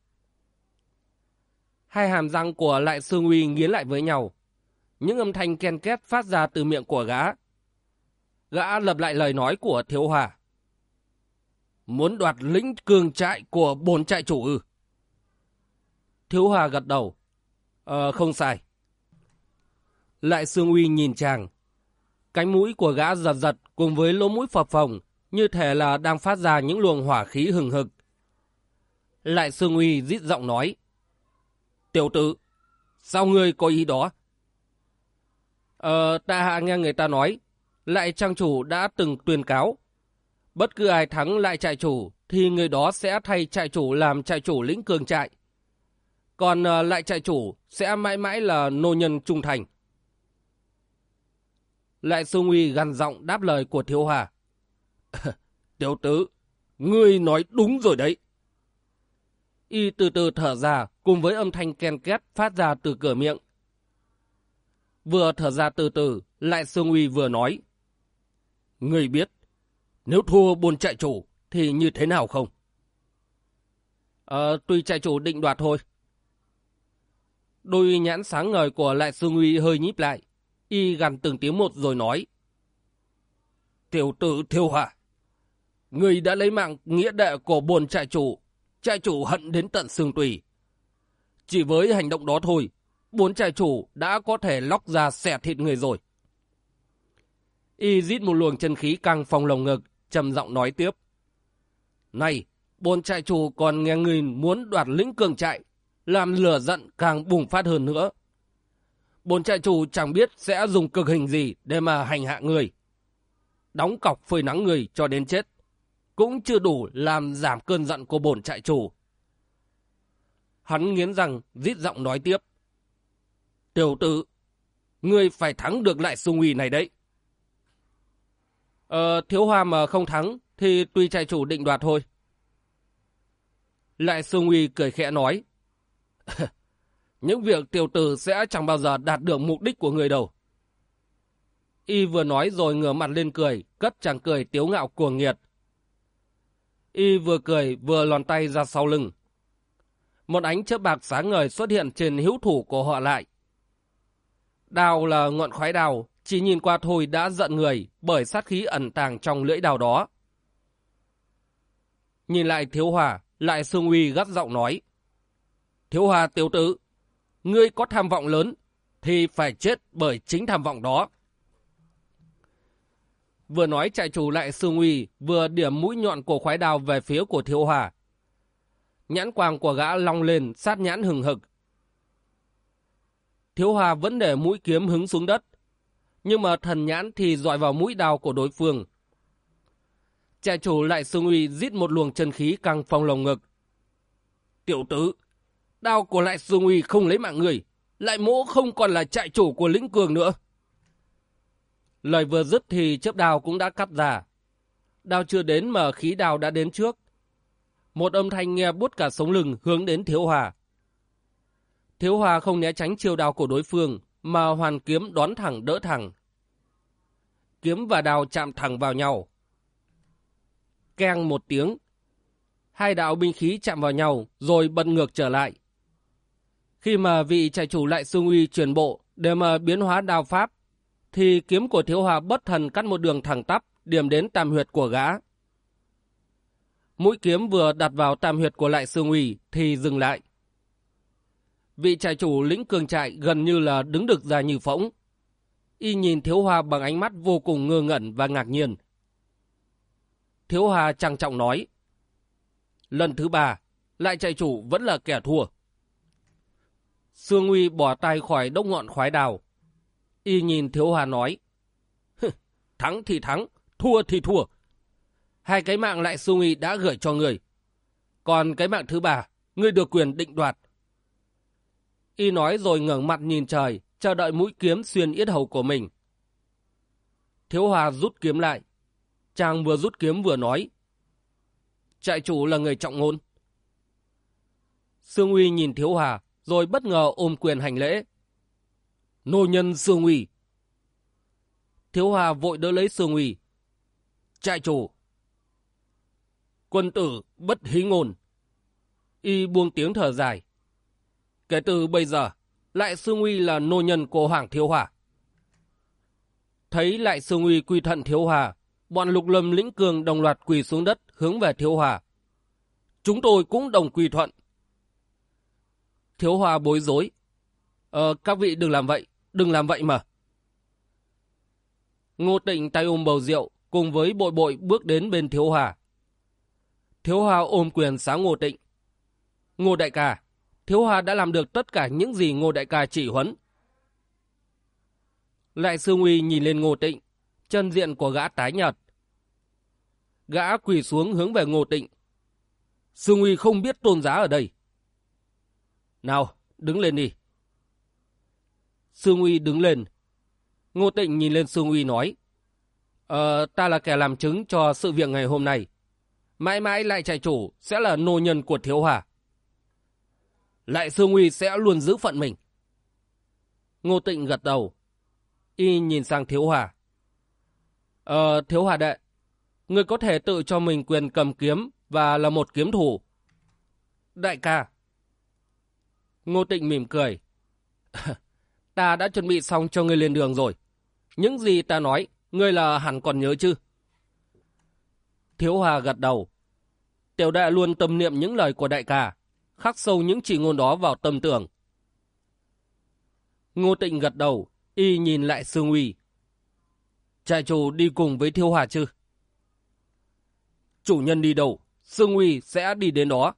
A: Hai hàm răng của Lại Sương Uy nghiến lại với nhau. Những âm thanh ken két phát ra từ miệng của gã. Gã lặp lại lời nói của Thiếu Hòa. Muốn đoạt Lĩnh Cương trại của bổn trại chủ ư? Thiếu Hòa gật đầu. Không sai. Lại Sương Uy nhìn chàng. Cánh mũi của gã giật giật cùng với lỗ mũi phập phồng, như thể là đang phát ra những luồng hỏa khí hừng hực. Lại Sương Uy rít giọng nói. Tiểu tử, sao ngươi có ý đó? Ta hạ nghe người ta nói, Lại trang chủ đã từng tuyên cáo. Bất cứ ai thắng Lại trại chủ thì người đó sẽ thay trại chủ làm trại chủ Lĩnh Cương trại. Còn Lại trại chủ sẽ mãi mãi là nô nhân trung thành. Lại Sương Uy gằn giọng đáp lời của Thiếu Hòa. Tiểu tử, ngươi nói đúng rồi đấy. Y từ từ thở ra cùng với âm thanh ken két phát ra từ cửa miệng. Vừa thở ra từ từ, Lại Sương Uy vừa nói. Ngươi biết, nếu thua bổn trại chủ thì như thế nào không? Tùy trại chủ định đoạt thôi. Đôi nhãn sáng ngời của Lại Sương Uy hơi nhíp lại. Y gằn từng tiếng một rồi nói. Tiểu tử Thiếu Hòa, ngươi đã lấy mạng nghĩa đệ của bổn trại chủ hận đến tận xương tủy. Chỉ với hành động đó thôi, bổn trại chủ đã có thể lóc ra xẻ thịt người rồi. Y rít một luồng chân khí căng phòng lồng ngực, trầm giọng nói tiếp. Này, bổn trại chủ còn nghe ngươi muốn đoạt Lĩnh Cương trại, làm lửa giận càng bùng phát hơn nữa. Bổn trại chủ chẳng biết sẽ dùng cực hình gì để mà hành hạ người. Đóng cọc phơi nắng người cho đến chết cũng chưa đủ làm giảm cơn giận của bổn trại chủ. Hắn nghiến răng rít giọng nói tiếp. Tiểu tử, ngươi phải thắng được Lại Sương Uy này đấy. Thiếu Hòa mà không thắng thì tùy trại chủ định đoạt thôi. Lại Sương Uy cười khẽ nói. Những việc tiểu tử sẽ chẳng bao giờ đạt được mục đích của người đâu. Y vừa nói rồi ngửa mặt lên cười, cất chàng cười tiếu ngạo cuồng nghiệt. Y vừa cười vừa lòn tay ra sau lưng. Một ánh chớp bạc sáng ngời xuất hiện trên hữu thủ của họ Lại, Đao là ngọn khoái đao, chỉ nhìn qua thôi đã giận người bởi sát khí ẩn tàng trong lưỡi đao đó. Nhìn lại Thiếu Hòa, lại Sương Uy gắt giọng nói. Thiếu Hòa tiểu tử, ngươi có tham vọng lớn, thì phải chết bởi chính tham vọng đó. Vừa nói trại chủ lại Sương Uy, vừa điểm mũi nhọn của khoái đao về phía của Thiếu Hòa. Nhãn quang của gã long lên, sát nhãn hừng hực. Thiếu Hòa vẫn để mũi kiếm hứng xuống đất, nhưng mà thần nhãn thì dọi vào mũi đao của đối phương. Trại chủ lại Sương Uy rít một luồng chân khí căng phong lồng ngực. Tiểu tử, đao của lại Sương Uy không lấy mạng người, lại mỗ không còn là trại chủ của Lĩnh Cường nữa. Lời vừa dứt thì chớp đao cũng đã cắt ra. Đao chưa đến mà khí đao đã đến trước. Một âm thanh nghe buốt cả sống lưng hướng đến Thiếu Hòa. Thiếu Hòa không né tránh chiêu đao của đối phương, mà hoàn kiếm đón thẳng đỡ thẳng. Kiếm và đao chạm thẳng vào nhau. Keng một tiếng. Hai đạo binh khí chạm vào nhau rồi bật ngược trở lại. Khi mà vị trại chủ lại Sương Uy chuyển bộ để mà biến hóa đao pháp, thì kiếm của Thiếu Hòa bất thần cắt một đường thẳng tắp điểm đến tam huyệt của gã. Mũi kiếm vừa đặt vào tam huyệt của lại Sương Uy thì dừng lại. Vị trại chủ Lĩnh Cường trại gần như là đứng đực ra như phỗng. Y nhìn Thiếu Hòa bằng ánh mắt vô cùng ngơ ngẩn và ngạc nhiên. Thiếu Hòa trang trọng nói. Lần thứ 3, lại trại chủ vẫn là kẻ thua. Sương Uy bỏ tay khỏi đốc ngọn khoái đào. Y nhìn Thiếu Hòa nói. Thắng thì thắng, thua thì thua. 2 cái mạng lại Sương Uy đã gửi cho người. Còn cái mạng thứ 3, ngươi được quyền định đoạt. Y nói rồi ngẩng mặt nhìn trời, chờ đợi mũi kiếm xuyên yết hầu của mình. Thiếu Hòa rút kiếm lại. Chàng vừa rút kiếm vừa nói. Trại chủ là người trọng ngôn. Sương Uy nhìn Thiếu Hòa, rồi bất ngờ ôm quyền hành lễ. Nô nhân Sương Uy. Thiếu Hòa vội đỡ lấy Sương Uy. Trại chủ. Quân tử bất hí ngôn. Y buông tiếng thở dài. Kể từ bây giờ, lại Sương Uy là nô nhân của Hoàng Thiếu Hòa. Thấy lại Sương Uy quy thuận Thiếu Hòa, bọn Lục Lâm Lĩnh Cường đồng loạt quỳ xuống đất hướng về Thiếu Hòa. Chúng tôi cũng đồng quy thuận. Thiếu Hòa bối rối. Các vị đừng làm vậy mà. Ngô Tịnh tay ôm bầu rượu cùng với Bội Bội bước đến bên Thiếu Hòa. Thiếu Hòa ôm quyền sáng Ngô Tịnh. Ngô đại ca, Thiếu Hòa đã làm được tất cả những gì Ngô đại ca chỉ huấn. Lại Sương Uy nhìn lên Ngô Tịnh, chân diện của gã tái nhợt. Gã quỳ xuống hướng về Ngô Tịnh. Sương Uy không biết tôn giá ở đây. Nào, đứng lên đi. Sương Uy đứng lên. Ngô Tịnh nhìn lên Sương Uy nói. Ta là kẻ làm chứng cho sự việc ngày hôm nay. Mãi mãi lại trại chủ sẽ là nô nhân của Thiếu Hòa. Lại Sương Uy sẽ luôn giữ phận mình. Ngô Tịnh gật đầu. Y nhìn sang Thiếu Hòa. Thiếu Hòa đệ, ngươi có thể tự cho mình quyền cầm kiếm và là một kiếm thủ. Đại ca. Ngô Tịnh mỉm cười. Ta đã chuẩn bị xong cho ngươi lên đường rồi. Những gì ta nói, ngươi là hẳn còn nhớ chứ? Thiếu Hòa gật đầu. Tiểu đệ luôn tâm niệm những lời của đại ca, khắc sâu những chỉ ngôn đó vào tâm tưởng. Ngô Tịnh gật đầu, y nhìn lại Sương Uy. Trại chủ đi cùng với Thiếu Hòa chứ? Chủ nhân đi đâu, Sương Uy sẽ đi đến đó.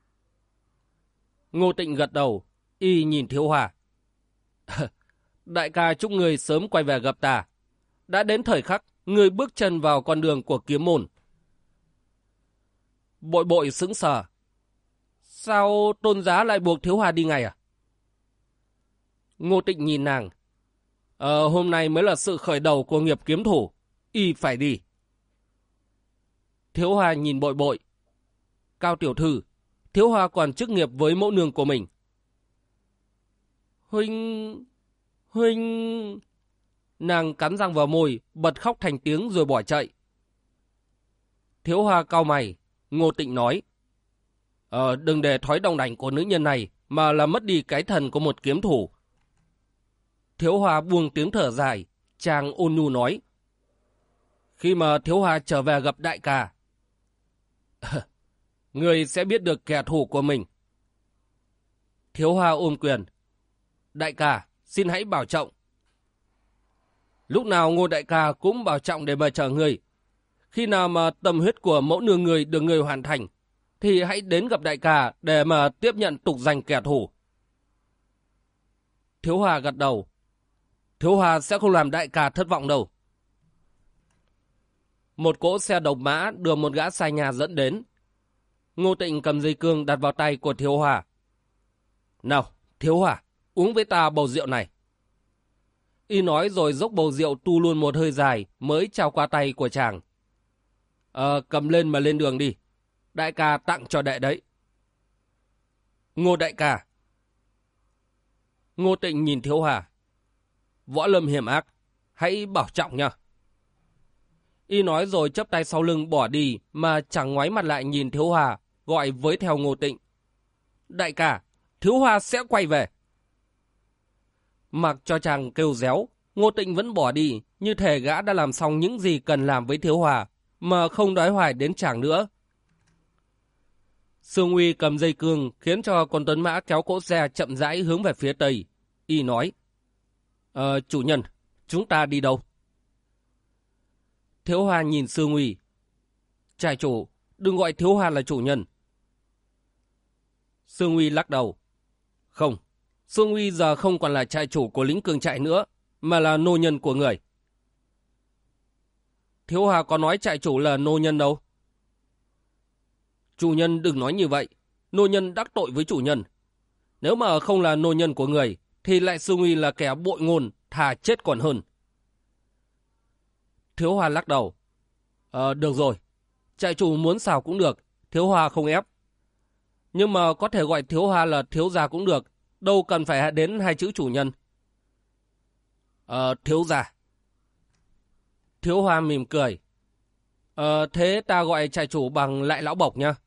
A: Ngô Tịnh gật đầu, y nhìn Thiếu Hòa. Đại ca chúc người sớm quay về gặp ta. Đã đến thời khắc người bước chân vào con đường của kiếm môn. Bội Bội sững sờ. Sao tôn giá lại buộc Thiếu Hòa đi ngay à? Ngô Tịnh nhìn nàng. Hôm nay mới là sự khởi đầu của nghiệp kiếm thủ. Y phải đi. Thiếu Hòa nhìn Bội Bội. Cao tiểu thư, Thiếu Hòa còn chức nghiệp với mẫu nương của mình. Huynh... Nàng cắn răng vào môi, bật khóc thành tiếng rồi bỏ chạy. Thiếu Hòa cau mày, Ngô Tịnh nói. Đừng để thói đồng đảnh của nữ nhân này mà làm mất đi cái thần của một kiếm thủ. Thiếu Hoa buông tiếng thở dài, chàng ôn nhu nói. Khi mà Thiếu Hoa trở về gặp đại ca, người sẽ biết được kẻ thù của mình. Thiếu Hoa ôm quyền. Đại ca, xin hãy bảo trọng. Lúc nào Ngô đại ca cũng bảo trọng để mà chờ người. Khi nào mà tâm huyết của mẫu nương người được người hoàn thành, thì hãy đến gặp đại ca để mà tiếp nhận tục danh kẻ thù. Thiếu Hoa gật đầu. Thiếu Hoa sẽ không làm đại ca thất vọng đâu. Một cỗ xe độc mã đưa một gã sai nhà dẫn đến. Ngô Tịnh cầm dây cương đặt vào tay của Thiếu Hoa. Nào, Thiếu Hoa, uống với ta bầu rượu này. Y nói rồi dốc bầu rượu tu luôn một hơi dài mới trao qua tay của chàng. Cầm lên mà lên đường đi. Đại ca tặng cho đệ đấy. Ngô đại ca. Ngô Tịnh nhìn Thiếu Hoa. Võ lâm hiểm ác, hãy bảo trọng nha. Y nói rồi chắp tay sau lưng bỏ đi mà chẳng ngoái mặt lại nhìn Thiếu Hoa, gọi với theo Ngô Tịnh. Đại ca, Thiếu Hoa sẽ quay về. Mặc cho chàng kêu réo, Ngô Tịnh vẫn bỏ đi, như thể gã đã làm xong những gì cần làm với Thiếu Hoa, mà không đói hoài đến chàng nữa. Sương Uy cầm dây cương khiến cho con tuấn mã kéo cỗ xe chậm rãi hướng về phía tây. Y nói, chủ nhân, chúng ta đi đâu? Thiếu Hoa nhìn Sương Uy. Trại chủ, đừng gọi Thiếu Hoa là chủ nhân. Sương Uy lắc đầu. Không, Sương Uy giờ không còn là trại chủ của lính cường trại nữa, mà là nô nhân của người. Thiếu Hoa có nói trại chủ là nô nhân đâu. Chủ nhân đừng nói như vậy, nô nhân đắc tội với chủ nhân. Nếu mà không là nô nhân của người, thì lại Sương Uy là kẻ bội ngôn, thà chết còn hơn. Thiếu Hoa lắc đầu. Được rồi, trại chủ muốn sao cũng được, Thiếu Hoa không ép. Nhưng mà có thể gọi Thiếu Hoa là thiếu gia cũng được, đâu cần phải đến hai chữ chủ nhân. Thiếu gia. Thiếu Hoa mỉm cười. Thế ta gọi trại chủ bằng lại lão bộc nha.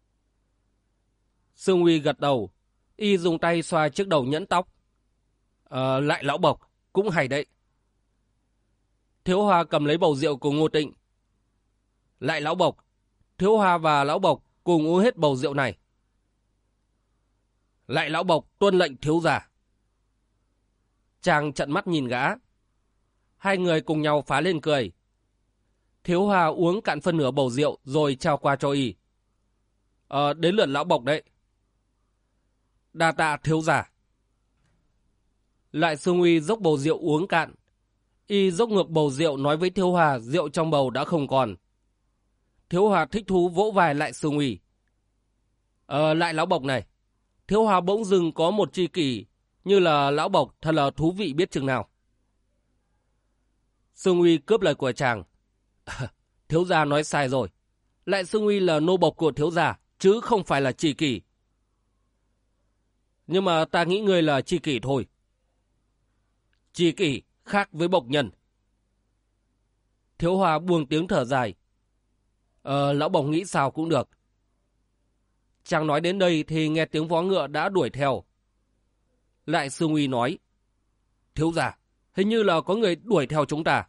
A: Sương Uy gật đầu, y dùng tay xoa chiếc đầu nhẫn tóc. Lại lão bộc, cũng hay đấy. Thiếu Hoa cầm lấy bầu rượu của Ngô Tịnh. Lại lão bộc, Thiếu Hoa và lão bộc cùng uống hết bầu rượu này. Lại lão bộc tuân lệnh thiếu gia. Chàng trợn mắt nhìn gã. Hai người cùng nhau phá lên cười. Thiếu Hoa uống cạn phân nửa bầu rượu rồi trao qua cho y. Đến lượt lão bộc đấy. Đa tạ thiếu gia. Lại Sương Uy dốc bầu rượu uống cạn. Y dốc ngược bầu rượu nói với Thiếu Hoa rượu trong bầu đã không còn. Thiếu Hoa thích thú vỗ vai lại Sương Uy. Lại lão bộc này, Thiếu Hoa bỗng dưng có một tri kỷ như là lão bộc thật là thú vị biết chừng nào. Sương Uy cướp lời của chàng. Thiếu gia nói sai rồi. Lại Sương Uy là nô bộc của thiếu gia, chứ không phải là tri kỷ. Nhưng mà ta nghĩ ngươi là tri kỷ thôi. Tri kỷ khác với bộc nhân. Thiếu Hoa buông tiếng thở dài. Lão bộc nghĩ sao cũng được. Chàng nói đến đây thì nghe tiếng vó ngựa đã đuổi theo. Lại Sương Uy nói. Thiếu gia, hình như là có người đuổi theo chúng ta.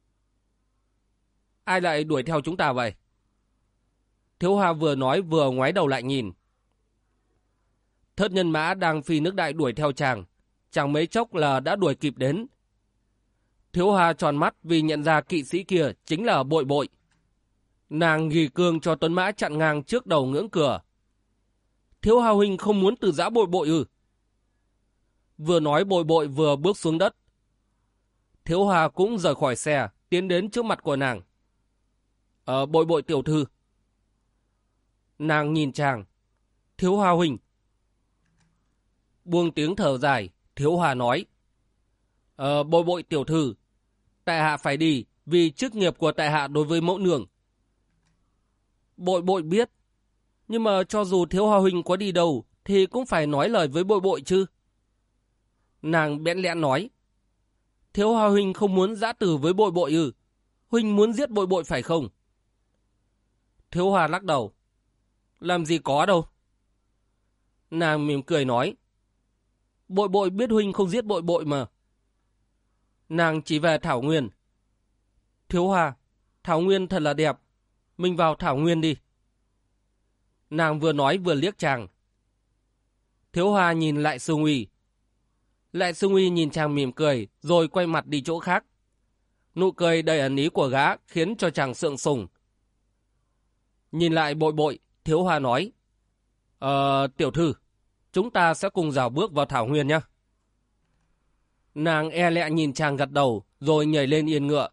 A: Ai lại đuổi theo chúng ta vậy? Thiếu Hoa vừa nói vừa ngoái đầu lại nhìn. Thất nhân mã đang phi nước đại đuổi theo chàng. Chẳng mấy chốc là đã đuổi kịp đến. Thiếu Hoa tròn mắt vì nhận ra kỵ sĩ kia chính là Bội Bội. Nàng ghi cương cho tuấn mã chặn ngang trước đầu ngưỡng cửa. Thiếu Hoa huynh không muốn từ giã Bội Bội ư? Vừa nói Bội Bội vừa bước xuống đất. Thiếu Hoa cũng rời khỏi xe, tiến đến trước mặt của nàng. Bội Bội tiểu thư. Nàng nhìn chàng. Thiếu Hoa huynh. Buông tiếng thở dài, Thiếu Hoa nói. Bội Bội tiểu thư, tại hạ phải đi vì chức nghiệp của tại hạ đối với mẫu nương. Bội Bội biết, nhưng mà cho dù Thiếu Hoa huynh có đi đâu thì cũng phải nói lời với Bội Bội chứ. Nàng bẽn lẽn nói. Thiếu Hoa huynh không muốn giã tử với Bội Bội ư? Huynh muốn giết Bội Bội phải không? Thiếu Hoa lắc đầu. Làm gì có đâu. Nàng mỉm cười nói. Bội Bội biết huynh không giết Bội Bội mà. Nàng chỉ về Thảo Nguyên. Thiếu Hoa, Thảo Nguyên thật là đẹp. Mình vào Thảo Nguyên đi. Nàng vừa nói vừa liếc chàng. Thiếu Hoa nhìn Lại Sương Uy. Lại Sương Uy nhìn chàng mỉm cười, rồi quay mặt đi chỗ khác. Nụ cười đầy ẩn ý của gã khiến cho chàng sượng sùng. Nhìn lại Bội Bội, Thiếu Hoa nói: Tiểu thư, chúng ta sẽ cùng dạo bước vào Thảo Nguyên nhé. Nàng e lệ nhìn chàng gật đầu, rồi nhảy lên yên ngựa.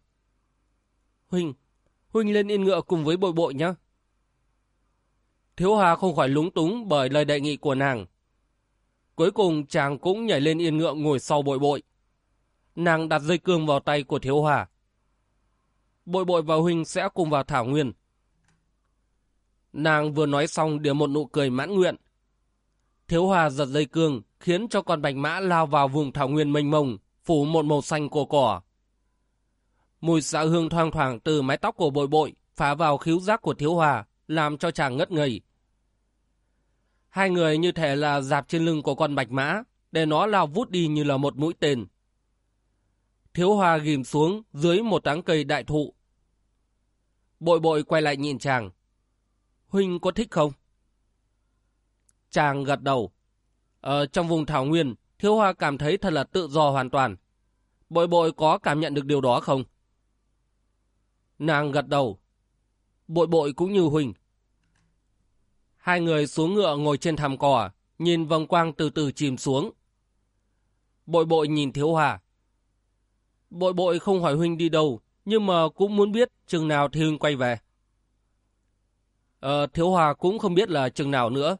A: Huynh lên yên ngựa cùng với Bội Bội nhé. Thiếu Hoa không khỏi lúng túng bởi lời đề nghị của nàng. Cuối cùng chàng cũng nhảy lên yên ngựa ngồi sau Bội Bội. Nàng đặt dây cương vào tay của Thiếu Hoa. Bội Bội và huynh sẽ cùng vào Thảo Nguyên. Nàng vừa nói xong điểm một nụ cười mãn nguyện. Thiếu Hoa giật dây cương khiến cho con bạch mã lao vào vùng Thảo Nguyên mênh mông, phủ một màu xanh của cỏ. Mùi xạ hương thoang thoảng từ mái tóc của Bội Bội phá vào khứu giác của Thiếu Hoa, làm cho chàng ngất ngây. Hai người như thể là dạp trên lưng của con bạch mã, để nó lao vút đi như là một mũi tên. Thiếu Hoa ghim xuống dưới một tán cây đại thụ. Bội Bội quay lại nhìn chàng. Huynh có thích không? Chàng gật đầu. Ở trong vùng Thảo Nguyên, Thiếu Hoa cảm thấy thật là tự do hoàn toàn. Bội Bội có cảm nhận được điều đó không? Nàng gật đầu. Bội Bội cũng như huynh. Hai người xuống ngựa ngồi trên thảm cỏ, nhìn vầng quang từ từ chìm xuống. Bội Bội nhìn Thiếu Hoa. Bội Bội không hỏi huynh đi đâu, nhưng mà cũng muốn biết chừng nào thì huynh quay về. Thiếu Hoa cũng không biết là chừng nào nữa.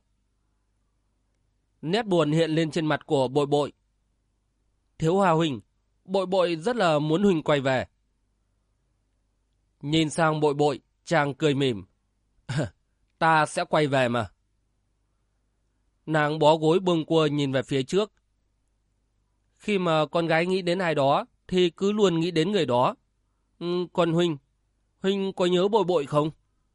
A: Nét buồn hiện lên trên mặt của Bội Bội. Thiếu Hoa huynh, Bội Bội rất là muốn huynh quay về. Nhìn sang Bội Bội, chàng cười mỉm. Ta sẽ quay về mà. Nàng bó gối buông cua nhìn về phía trước. Khi mà con gái nghĩ đến ai đó, thì cứ luôn nghĩ đến người đó. Còn huynh có nhớ Bội Bội không?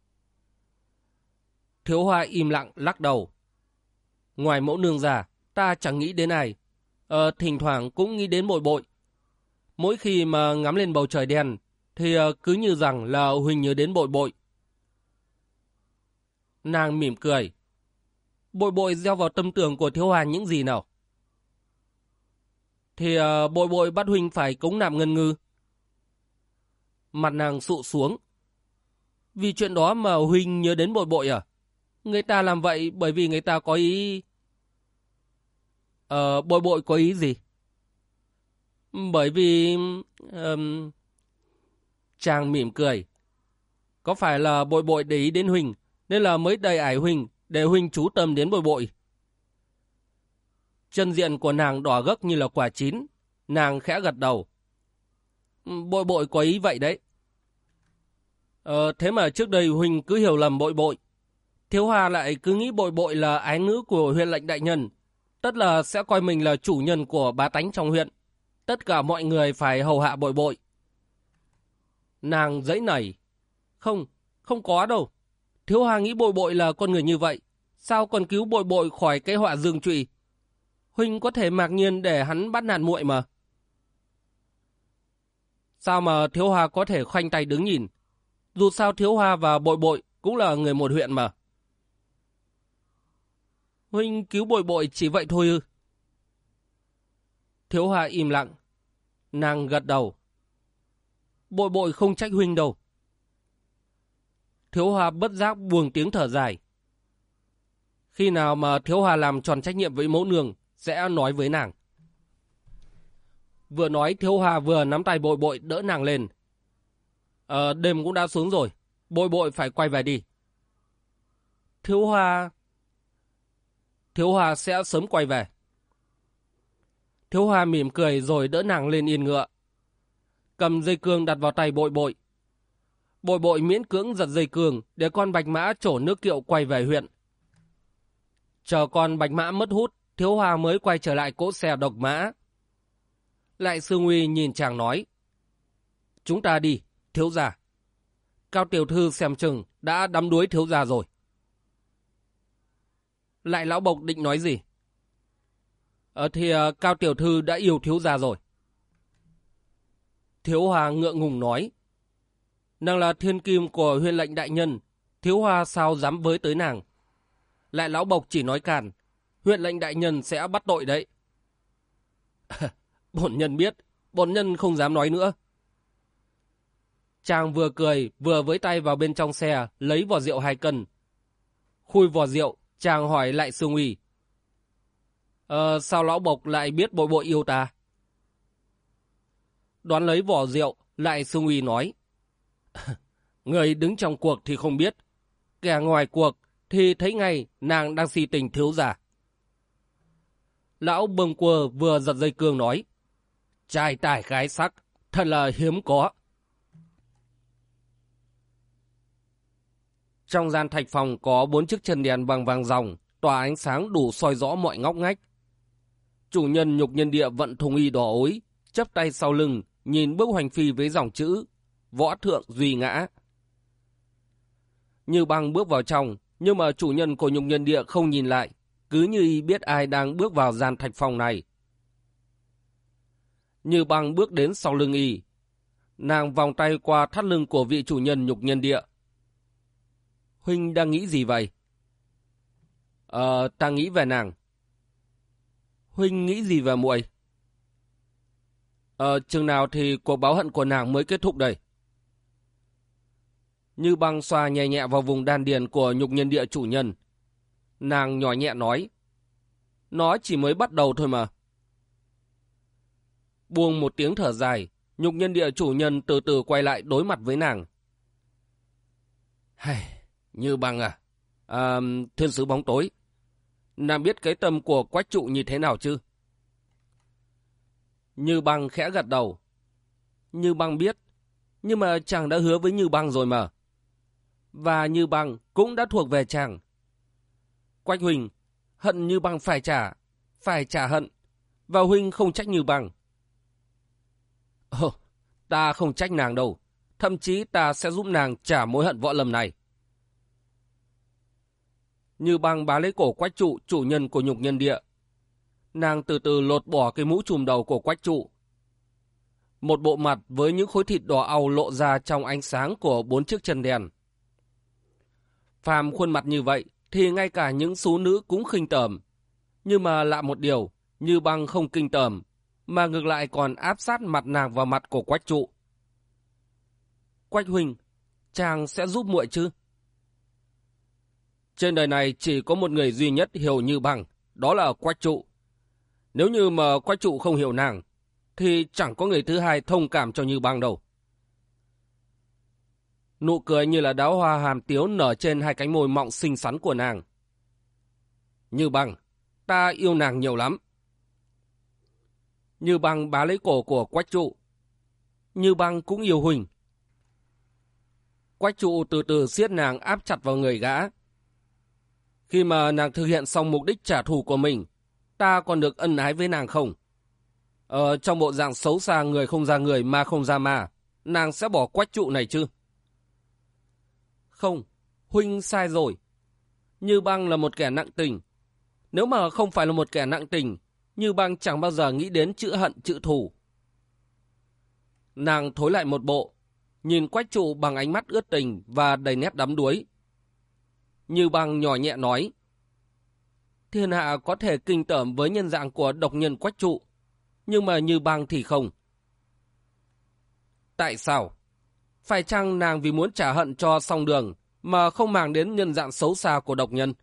A: Thiếu Hoa im lặng lắc đầu. Ngoài mẫu nương ra, ta chẳng nghĩ đến ai. Thỉnh thoảng cũng nghĩ đến Bội Bội. Mỗi khi mà ngắm lên bầu trời đen, thì cứ như rằng là huynh nhớ đến Bội Bội. Nàng mỉm cười. Bội Bội gieo vào tâm tưởng của Thiếu Hoa những gì nào? Thì Bội Bội bắt huynh phải cống nạp ngân ngư. Mặt nàng sụ xuống. Vì chuyện đó mà huynh nhớ đến Bội Bội à? Người ta làm vậy bởi vì người ta có ý... Bội Bội có ý gì? Bởi vì... Chàng mỉm cười. Có phải là Bội Bội để ý đến huynh, nên là mới đầy ải huynh, để huynh chú tâm đến Bội Bội? Chân diện của nàng đỏ gấc như là quả chín. Nàng khẽ gật đầu. Bội Bội có ý vậy đấy. Thế mà trước đây huynh cứ hiểu lầm Bội Bội. Thiếu Hoa lại cứ nghĩ Bội Bội là ái nữ của huyện lệnh đại nhân. Tất là sẽ coi mình là chủ nhân của bá tánh trong huyện. Tất cả mọi người phải hầu hạ Bội Bội. Nàng giãy nảy. Không có đâu. Thiếu Hoa nghĩ Bội Bội là con người như vậy. Sao còn cứu Bội Bội khỏi cái họa dương trụy? Huynh có thể mặc nhiên để hắn bắt nạt muội mà. Sao mà Thiếu Hoa có thể khoanh tay đứng nhìn? Dù sao Thiếu Hoa và Bội Bội cũng là người một huyện mà. Huynh cứu Bội Bội chỉ vậy thôi ư? Thiếu Hoa im lặng. Nàng gật đầu. Bội Bội không trách huynh đâu. Thiếu Hoa bất giác buông tiếng thở dài. Khi nào mà Thiếu Hoa làm tròn trách nhiệm với mẫu nương, sẽ nói với nàng. Vừa nói Thiếu Hoa vừa nắm tay Bội Bội đỡ nàng lên. Đêm cũng đã xuống rồi, Bội Bội phải quay về đi. Thiếu Hoa sẽ sớm quay về. Thiếu Hoa mỉm cười rồi đỡ nàng lên yên ngựa. Cầm dây cương đặt vào tay Bội Bội. Bội Bội miễn cưỡng giật dây cương để con bạch mã trổ nước kiệu quay về huyện. Chờ con bạch mã mất hút, Thiếu Hoa mới quay trở lại cỗ xe độc mã. Lại Sương Uy nhìn chàng nói. Chúng ta đi, thiếu gia. Cao tiểu thư xem chừng đã đắm đuối thiếu gia rồi. Lại lão bộc định nói gì? Thì Cao tiểu thư đã yêu thiếu gia rồi. Thiếu Hoa ngượng ngùng nói. Nàng là thiên kim của Huyền lệnh đại nhân, Thiếu Hoa sao dám với tới nàng. Lại lão Bộc chỉ nói càn, Huyện lệnh đại nhân sẽ bắt tội đấy. Bổn nhân biết, bổn nhân không dám nói nữa. Chàng vừa cười vừa với tay vào bên trong xe lấy vỏ rượu 2 cân. Khui vỏ rượu, chàng hỏi lại Sương Uy. Sao lão Bộc lại biết bội bội yêu ta? Đoán lấy vỏ rượu, lại Sương Uy nói. Người đứng trong cuộc thì không biết, kẻ ngoài cuộc thì thấy ngay nàng đang si tình thiếu gia. Lão Bâng Quơ vừa giật dây cương nói. Trai tài gái sắc, thật là hiếm có. Trong gian thạch phòng có 4 chiếc chân đèn bằng vàng ròng, tỏa ánh sáng đủ soi rõ mọi ngóc ngách. Chủ nhân Nhục Nhân Địa vận thùng y đỏ ối, chắp tay sau lưng, nhìn bước hoành phi với dòng chữ Võ Thượng Duy Ngã. Như Băng bước vào trong, nhưng mà chủ nhân của Nhục Nhân Địa không nhìn lại, cứ như y biết ai đang bước vào gian thạch phòng này. Như Băng bước đến sau lưng y, nàng vòng tay qua thắt lưng của vị chủ nhân Nhục Nhân Địa. Huynh đang nghĩ gì vậy? Ta nghĩ về nàng. Huynh nghĩ gì về muội? Chừng nào thì cuộc báo hận của nàng mới kết thúc đây? Như Băng xoa nhẹ nhẹ vào vùng đan điền của Nhục Nhân Địa chủ nhân. Nàng nhỏ nhẹ nói. Nó chỉ mới bắt đầu thôi mà. Buông một tiếng thở dài, Nhục Nhân Địa chủ nhân từ từ quay lại đối mặt với nàng. Như Băng à? Thiên sứ bóng tối, nàng biết cái tâm của Quách Trụ như thế nào chứ? Như Băng khẽ gật đầu. Như Băng biết, nhưng mà chàng đã hứa với Như Băng rồi mà. Và Như Băng cũng đã thuộc về chàng. Quách huynh, hận Như Băng phải trả hận, và huynh không trách Như Băng. Ta không trách nàng đâu, thậm chí ta sẽ giúp nàng trả mối hận võ lâm này. Như Băng bá lấy cổ Quách Trụ, chủ nhân của Nhục Nhân Địa. Nàng từ từ lột bỏ cái mũ trùm đầu của Quách Trụ. Một bộ mặt với những khối thịt đỏ au lộ ra trong ánh sáng của 4 chiếc chân đèn. Phàm khuôn mặt như vậy thì ngay cả những xú nữ cũng khinh tởm. Nhưng mà lạ một điều, Như Băng không kinh tởm, mà ngược lại còn áp sát mặt nàng vào mặt của Quách Trụ. Quách huynh, chàng sẽ giúp muội chứ? Trên đời này chỉ có một người duy nhất hiểu Như Băng, đó là Quách Trụ. Nếu như mà Quách Trụ không hiểu nàng, thì chẳng có người thứ hai thông cảm cho Như Băng đâu. Nụ cười như là đóa hoa hàm tiếu nở trên 2 cánh môi mọng xinh xắn của nàng. Như Băng, ta yêu nàng nhiều lắm. Như Băng bá lấy cổ của Quách Trụ. Như Băng cũng yêu huynh. Quách Trụ từ từ siết nàng áp chặt vào người gã. Khi mà nàng thực hiện xong mục đích trả thù của mình, ta còn được ân ái với nàng không? Trong bộ dạng xấu xa người không ra người ma không ra ma, nàng sẽ bỏ Quách Trụ này chứ? Không, huynh sai rồi. Như Băng là một kẻ nặng tình. Nếu mà không phải là một kẻ nặng tình, Như Băng chẳng bao giờ nghĩ đến chữ hận chữ thù. Nàng thối lại một bộ, nhìn Quách Trụ bằng ánh mắt ướt tình và đầy nét đắm đuối. Như Băng nhỏ nhẹ nói. Thiên hạ có thể kinh tởm với nhân dạng của độc nhân Quách Trụ, nhưng mà Như Băng thì không. Tại sao? Phải chăng nàng vì muốn trả hận cho Song Đường mà không màng đến nhân dạng xấu xa của độc nhân?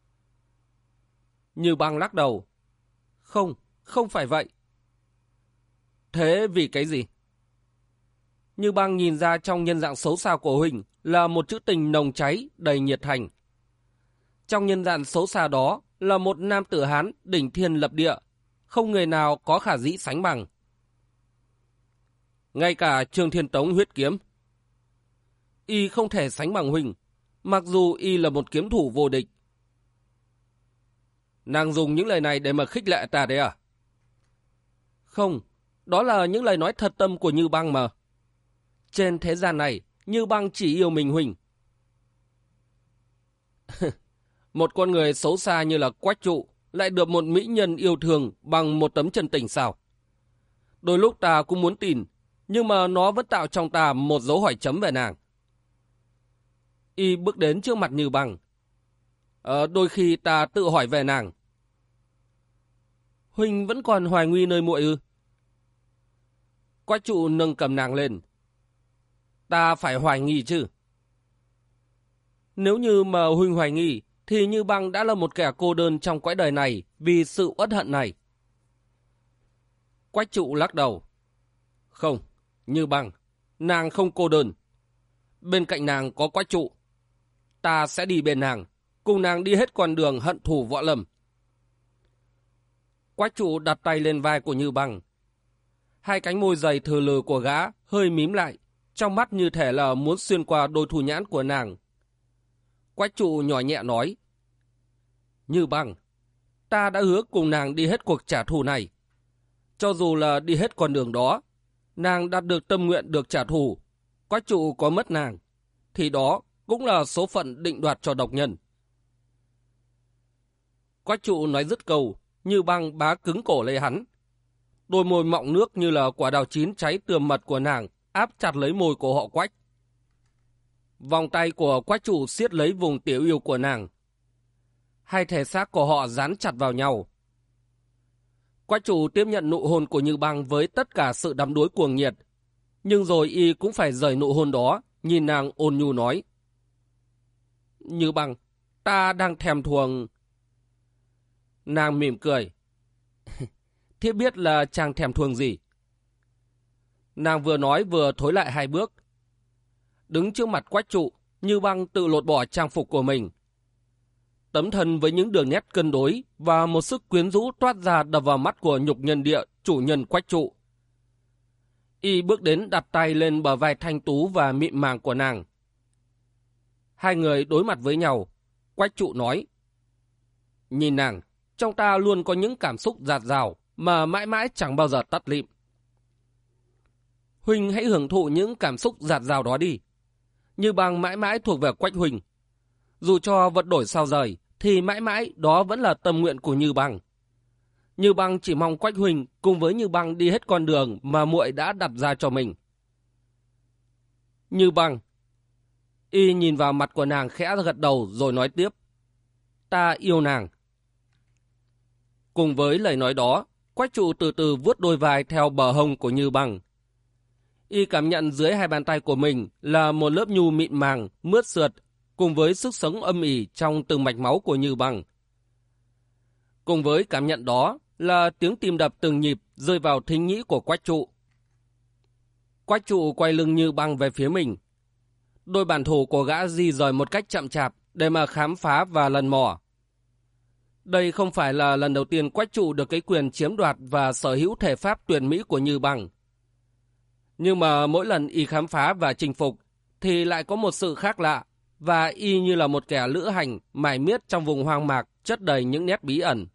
A: Như Băng lắc đầu. Không, không phải vậy. Thế vì cái gì? Như Băng nhìn ra trong nhân dạng xấu xa của huynh là một chữ tình nồng cháy, đầy nhiệt thành. Trong nhân dạng xấu xa đó là một nam tử Hán đỉnh thiên lập địa, không người nào có khả dĩ sánh bằng. Ngay cả Trương Thiên Tống huyết kiếm, y không thể sánh bằng huynh, mặc dù y là một kiếm thủ vô địch. Nàng dùng những lời này để mà khích lệ ta đấy à? Không, đó là những lời nói thật tâm của Như Băng mà. Trên thế gian này, Như Băng chỉ yêu mình huynh. Một con người xấu xa như là Quách Trụ lại được một mỹ nhân yêu thương bằng một tấm chân tình sao? Đôi lúc ta cũng muốn tin, nhưng mà nó vẫn tạo trong ta một dấu hỏi chấm về nàng. Y bước đến trước mặt Như Băng. Đôi khi ta tự hỏi về nàng. Huynh vẫn còn hoài nghi nơi muội ư? Quách trụ nâng cầm nàng lên. Ta phải hoài nghi chứ. Nếu như mà huynh hoài nghi, thì Như Băng đã là một kẻ cô đơn trong cõi đời này vì sự uất hận này. Quách trụ lắc đầu. Không, Như Băng, nàng không cô đơn. Bên cạnh nàng có Quách trụ. Ta sẽ đi bên nàng, cùng nàng đi hết con đường hận thù Võ Lâm. Quách trụ đặt tay lên vai của Như Băng. Hai cánh môi dày thừ lừ của gã hơi mím lại, trong mắt như thể là muốn xuyên qua đôi thù nhãn của nàng. Quách trụ nhỏ nhẹ nói. Như Băng, ta đã hứa cùng nàng đi hết cuộc trả thù này. Cho dù là đi hết con đường đó, nàng đạt được tâm nguyện được trả thù, Quách trụ có mất nàng, thì đó cũng là số phận định đoạt cho độc nhân. Quách trụ nói dứt câu, Như Băng bá cứng cổ lấy hắn. Đôi môi mọng nước như là quả đào chín cháy tươm mật của nàng áp chặt lấy môi của họ Quách. Vòng tay của Quách trụ siết lấy vùng tiểu yêu của nàng. Hai thể xác của họ dán chặt vào nhau. Quách trụ tiếp nhận nụ hôn của Như Băng với tất cả sự đắm đuối cuồng nhiệt. Nhưng rồi y cũng phải rời nụ hôn đó, nhìn nàng ôn nhu nói. Như Băng, ta đang thèm thuồng. Nàng mỉm cười. Thiếp biết là chàng thèm thuồng gì. Nàng vừa nói vừa thối lại hai bước. Đứng trước mặt Quách trụ, Như Băng tự lột bỏ trang phục của mình. Tấm thân với những đường nét cân đối và một sức quyến rũ toát ra đập vào mắt của nhục nhân địa chủ nhân Quách trụ. Y bước đến đặt tay lên bờ vai thanh tú và mịn màng của nàng. Hai người đối mặt với nhau. Quách trụ nói. Nhìn nàng, trong ta luôn có những cảm xúc dạt dào mà mãi mãi chẳng bao giờ tắt lịm. Huynh hãy hưởng thụ những cảm xúc dạt dào đó đi. Như Băng mãi mãi thuộc về Quách huynh. Dù cho vật đổi sao rời, thì mãi mãi đó vẫn là tâm nguyện của Như Băng. Như Băng chỉ mong Quách huynh cùng với Như Băng đi hết con đường mà muội đã đặt ra cho mình. Như Băng. Y nhìn vào mặt của nàng khẽ gật đầu rồi nói tiếp. Ta yêu nàng. Cùng với lời nói đó, Quách trụ từ từ vuốt đôi vai theo bờ hông của Như Băng. Y cảm nhận dưới hai bàn tay của mình là một lớp nhu mịn màng, mướt sượt, cùng với sức sống âm ỉ trong từng mạch máu của Như Băng. Cùng với cảm nhận đó là tiếng tim đập từng nhịp rơi vào thính nhĩ của Quách trụ. Quách trụ quay lưng Như Băng về phía mình. Đôi bản thủ của gã di rời một cách chậm chạp để mà khám phá và lần mò. Đây không phải là lần đầu tiên Quách trụ được cái quyền chiếm đoạt và sở hữu thể pháp tuyệt mỹ của Như Băng. Nhưng mà mỗi lần y khám phá và chinh phục thì lại có một sự khác lạ, và y như là một kẻ lữ hành mải miết trong vùng hoang mạc chất đầy những nét bí ẩn.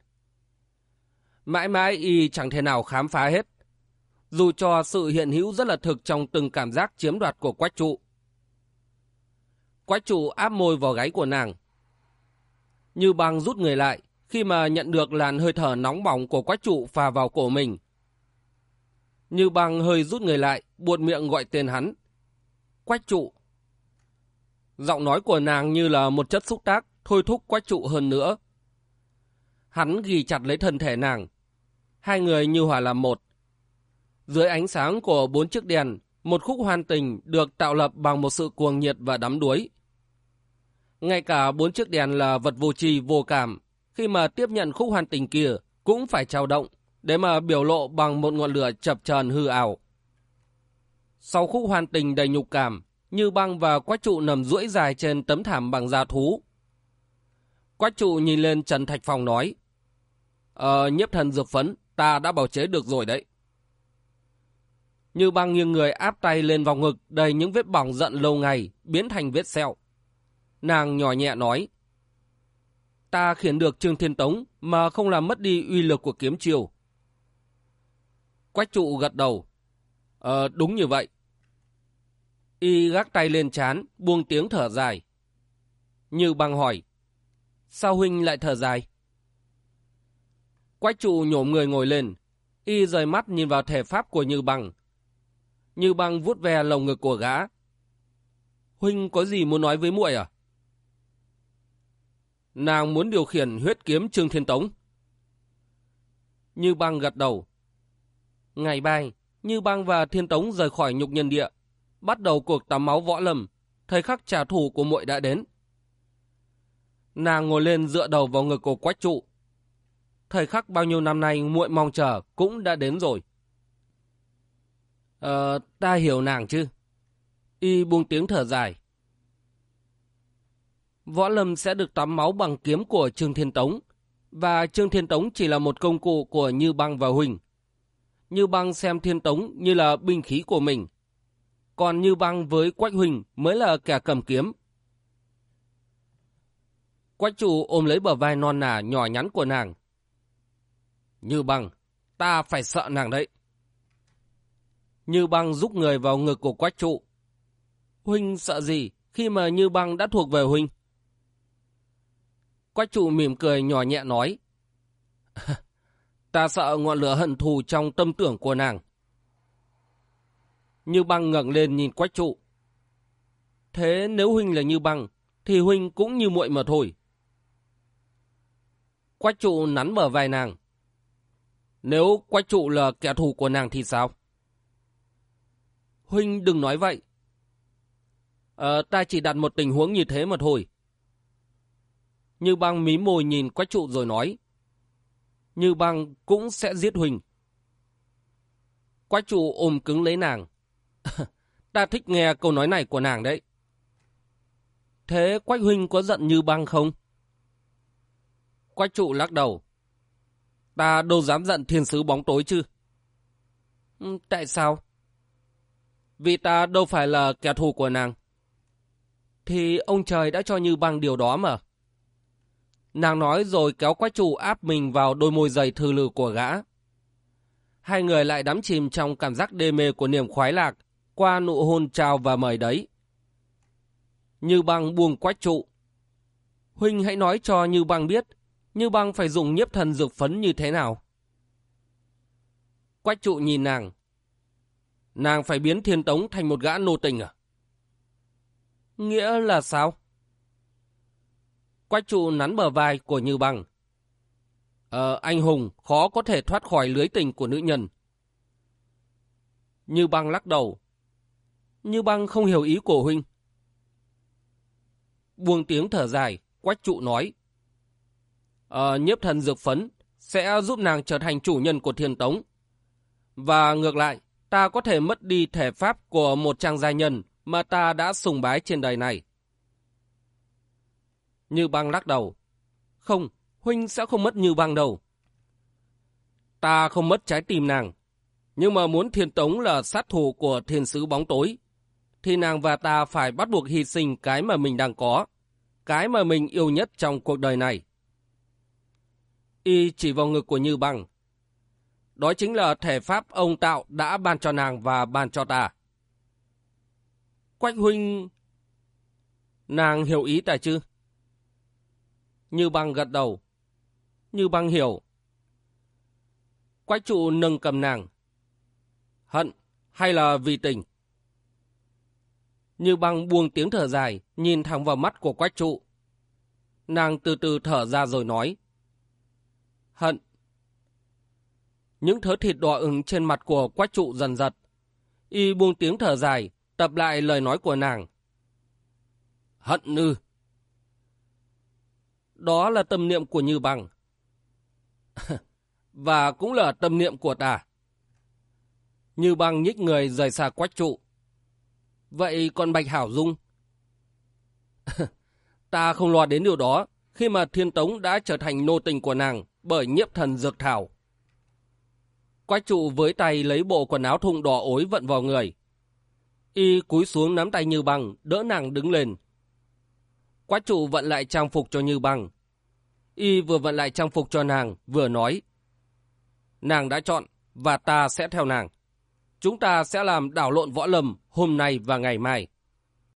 A: Mãi mãi y chẳng thể nào khám phá hết, dù cho sự hiện hữu rất là thực trong từng cảm giác chiếm đoạt của Quách trụ. Quách trụ áp môi vào gáy của nàng. Như Băng rút người lại khi mà nhận được làn hơi thở nóng bỏng của Quách trụ phà vào cổ mình. Như Băng hơi rút người lại, buột miệng gọi tên hắn. Quách trụ. Giọng nói của nàng như là một chất xúc tác, thôi thúc Quách trụ hơn nữa. Hắn ghì chặt lấy thân thể nàng. Hai người như hòa làm một. Dưới ánh sáng của 4 chiếc đèn, một khúc hoan tình được tạo lập bằng một sự cuồng nhiệt và đắm đuối. Ngay cả 4 chiếc đèn là vật vô tri vô cảm, khi mà tiếp nhận khúc hoan tình kia cũng phải trao động, để mà biểu lộ bằng một ngọn lửa chập chờn hư ảo. Sau khúc hoan tình đầy nhục cảm, Như Băng và Quách trụ nằm duỗi dài trên tấm thảm bằng da thú. Quách trụ nhìn lên Trần Thạch Phong nói. Nhiếp thần dược phấn, ta đã bào chế được rồi đấy. Như Băng nghiêng người áp tay lên vòng ngực đầy những vết bỏng giận lâu ngày, biến thành vết sẹo. Nàng nhỏ nhẹ nói. Ta khiển được Trương Thiên Tống mà không làm mất đi uy lực của kiếm chiêu. Quách trụ gật đầu. Đúng như vậy. Y gác tay lên trán, buông tiếng thở dài. Như Băng hỏi. Sao huynh lại thở dài? Quách trụ nhổm người ngồi lên. Y rời mắt nhìn vào thể pháp của Như Băng. Như Băng vuốt ve lồng ngực của gã. Huynh có gì muốn nói với muội à? Nàng muốn điều khiển huyết kiếm Trương Thiên Tống. Như Băng gật đầu. Ngày bay, Như Băng và Thiên Tống rời khỏi Nhục Nhân Địa, bắt đầu cuộc tắm máu võ lâm. Thời khắc trả thù của muội đã đến. Nàng ngồi lên dựa đầu vào ngực của Quách Trụ. Thời khắc bao nhiêu năm nay muội mong chờ cũng đã đến rồi. Ta hiểu nàng chứ? Y buông tiếng thở dài. Võ lâm sẽ được tắm máu bằng kiếm của Trương Thiên Tống, và Trương Thiên Tống chỉ là một công cụ của Như Băng và Huỳnh. Như Băng xem Thiên Tống như là binh khí của mình, còn Như Băng với Quách Huỳnh mới là kẻ cầm kiếm. Quách Trụ ôm lấy bờ vai non nà nhỏ nhắn của nàng. Như Băng, ta phải sợ nàng đấy. Như Băng rúc người vào ngực của Quách Trụ. Huynh sợ gì khi mà Như Băng đã thuộc về Huynh? Quách Trụ mỉm cười nhỏ nhẹ nói. Ta sợ ngọn lửa hận thù trong tâm tưởng của nàng. Như Băng ngẩng lên nhìn Quách Trụ. Thế nếu Huynh là Như Băng, thì Huynh cũng như muội mà thôi. Quách Trụ nắn bờ vai nàng. Nếu Quách Trụ là kẻ thù của nàng thì sao? Huynh đừng nói vậy. Ta chỉ đặt một tình huống như thế mà thôi. Như Băng mím môi nhìn Quách Trụ rồi nói. Như Băng cũng sẽ giết Huynh. Quách Trụ ôm cứng lấy nàng. Ta thích nghe câu nói này của nàng đấy. Thế Quách Huynh có giận Như Băng không? Quách Trụ lắc đầu. Ta đâu dám giận thiên sứ bóng tối chứ. Tại sao? Vì ta đâu phải là kẻ thù của nàng. Thì ông trời đã cho Như Băng điều đó mà. Nàng nói rồi kéo Quách Trụ áp mình vào đôi môi dày thư lự của gã. Hai người lại đắm chìm trong cảm giác đê mê của niềm khoái lạc qua nụ hôn trao và mời đấy. Như Băng buông Quách Trụ. Huynh hãy nói cho Như Băng biết Như Băng phải dùng nhiếp thần dược phấn như thế nào. Quách Trụ nhìn nàng. Nàng phải biến Thiên Tống thành một gã nô tình à? Nghĩa là sao? Quách Trụ nắn bờ vai của Như Băng. Anh hùng khó có thể thoát khỏi lưới tình của nữ nhân. Như Băng lắc đầu. Như Băng không hiểu ý của Huynh. Buông tiếng thở dài, Quách Trụ nói. Nhiếp thần dược phấn sẽ giúp nàng trở thành chủ nhân của Thiên Tống. Và ngược lại, ta có thể mất đi thể pháp của một chàng giai nhân mà ta đã sùng bái trên đời này. Như Băng lắc đầu. Không, Huynh sẽ không mất Như Băng đâu. Ta không mất trái tim nàng. Nhưng mà muốn Thiên Tống là sát thủ của thiên sứ bóng tối, thì nàng và ta phải bắt buộc hy sinh cái mà mình đang có, cái mà mình yêu nhất trong cuộc đời này. Y chỉ vào ngực của Như Băng. Đó chính là thể pháp ông Tạo đã ban cho nàng và ban cho ta. Quách Huynh... Nàng hiểu ý ta chứ? Như Băng gật đầu. Như Băng hiểu. Quách Trụ nâng cầm nàng. Hận hay là vì tình? Như Băng buông tiếng thở dài, nhìn thẳng vào mắt của Quách Trụ. Nàng từ từ thở ra rồi nói. Hận. Những thớ thịt đỏ ửng trên mặt của Quách Trụ dần giật. Y buông tiếng thở dài, tập lại lời nói của nàng. Hận ư? Đó là tâm niệm của Như Băng. Và cũng là tâm niệm của ta. Như Băng nhích người rời xa Quách Trụ. Vậy còn Bạch Hảo Dung? Ta không lo đến điều đó khi mà Thiên Tống đã trở thành nô tình của nàng bởi nhiếp thần dược thảo. Quách Trụ với tay lấy bộ quần áo thun đỏ ối vận vào người. Y cúi xuống nắm tay Như Băng, đỡ nàng đứng lên. Quách Trụ vận lại trang phục cho Như Băng. Y vừa vận lại trang phục cho nàng, vừa nói. Nàng đã chọn, và ta sẽ theo nàng. Chúng ta sẽ làm đảo lộn võ lâm hôm nay và ngày mai.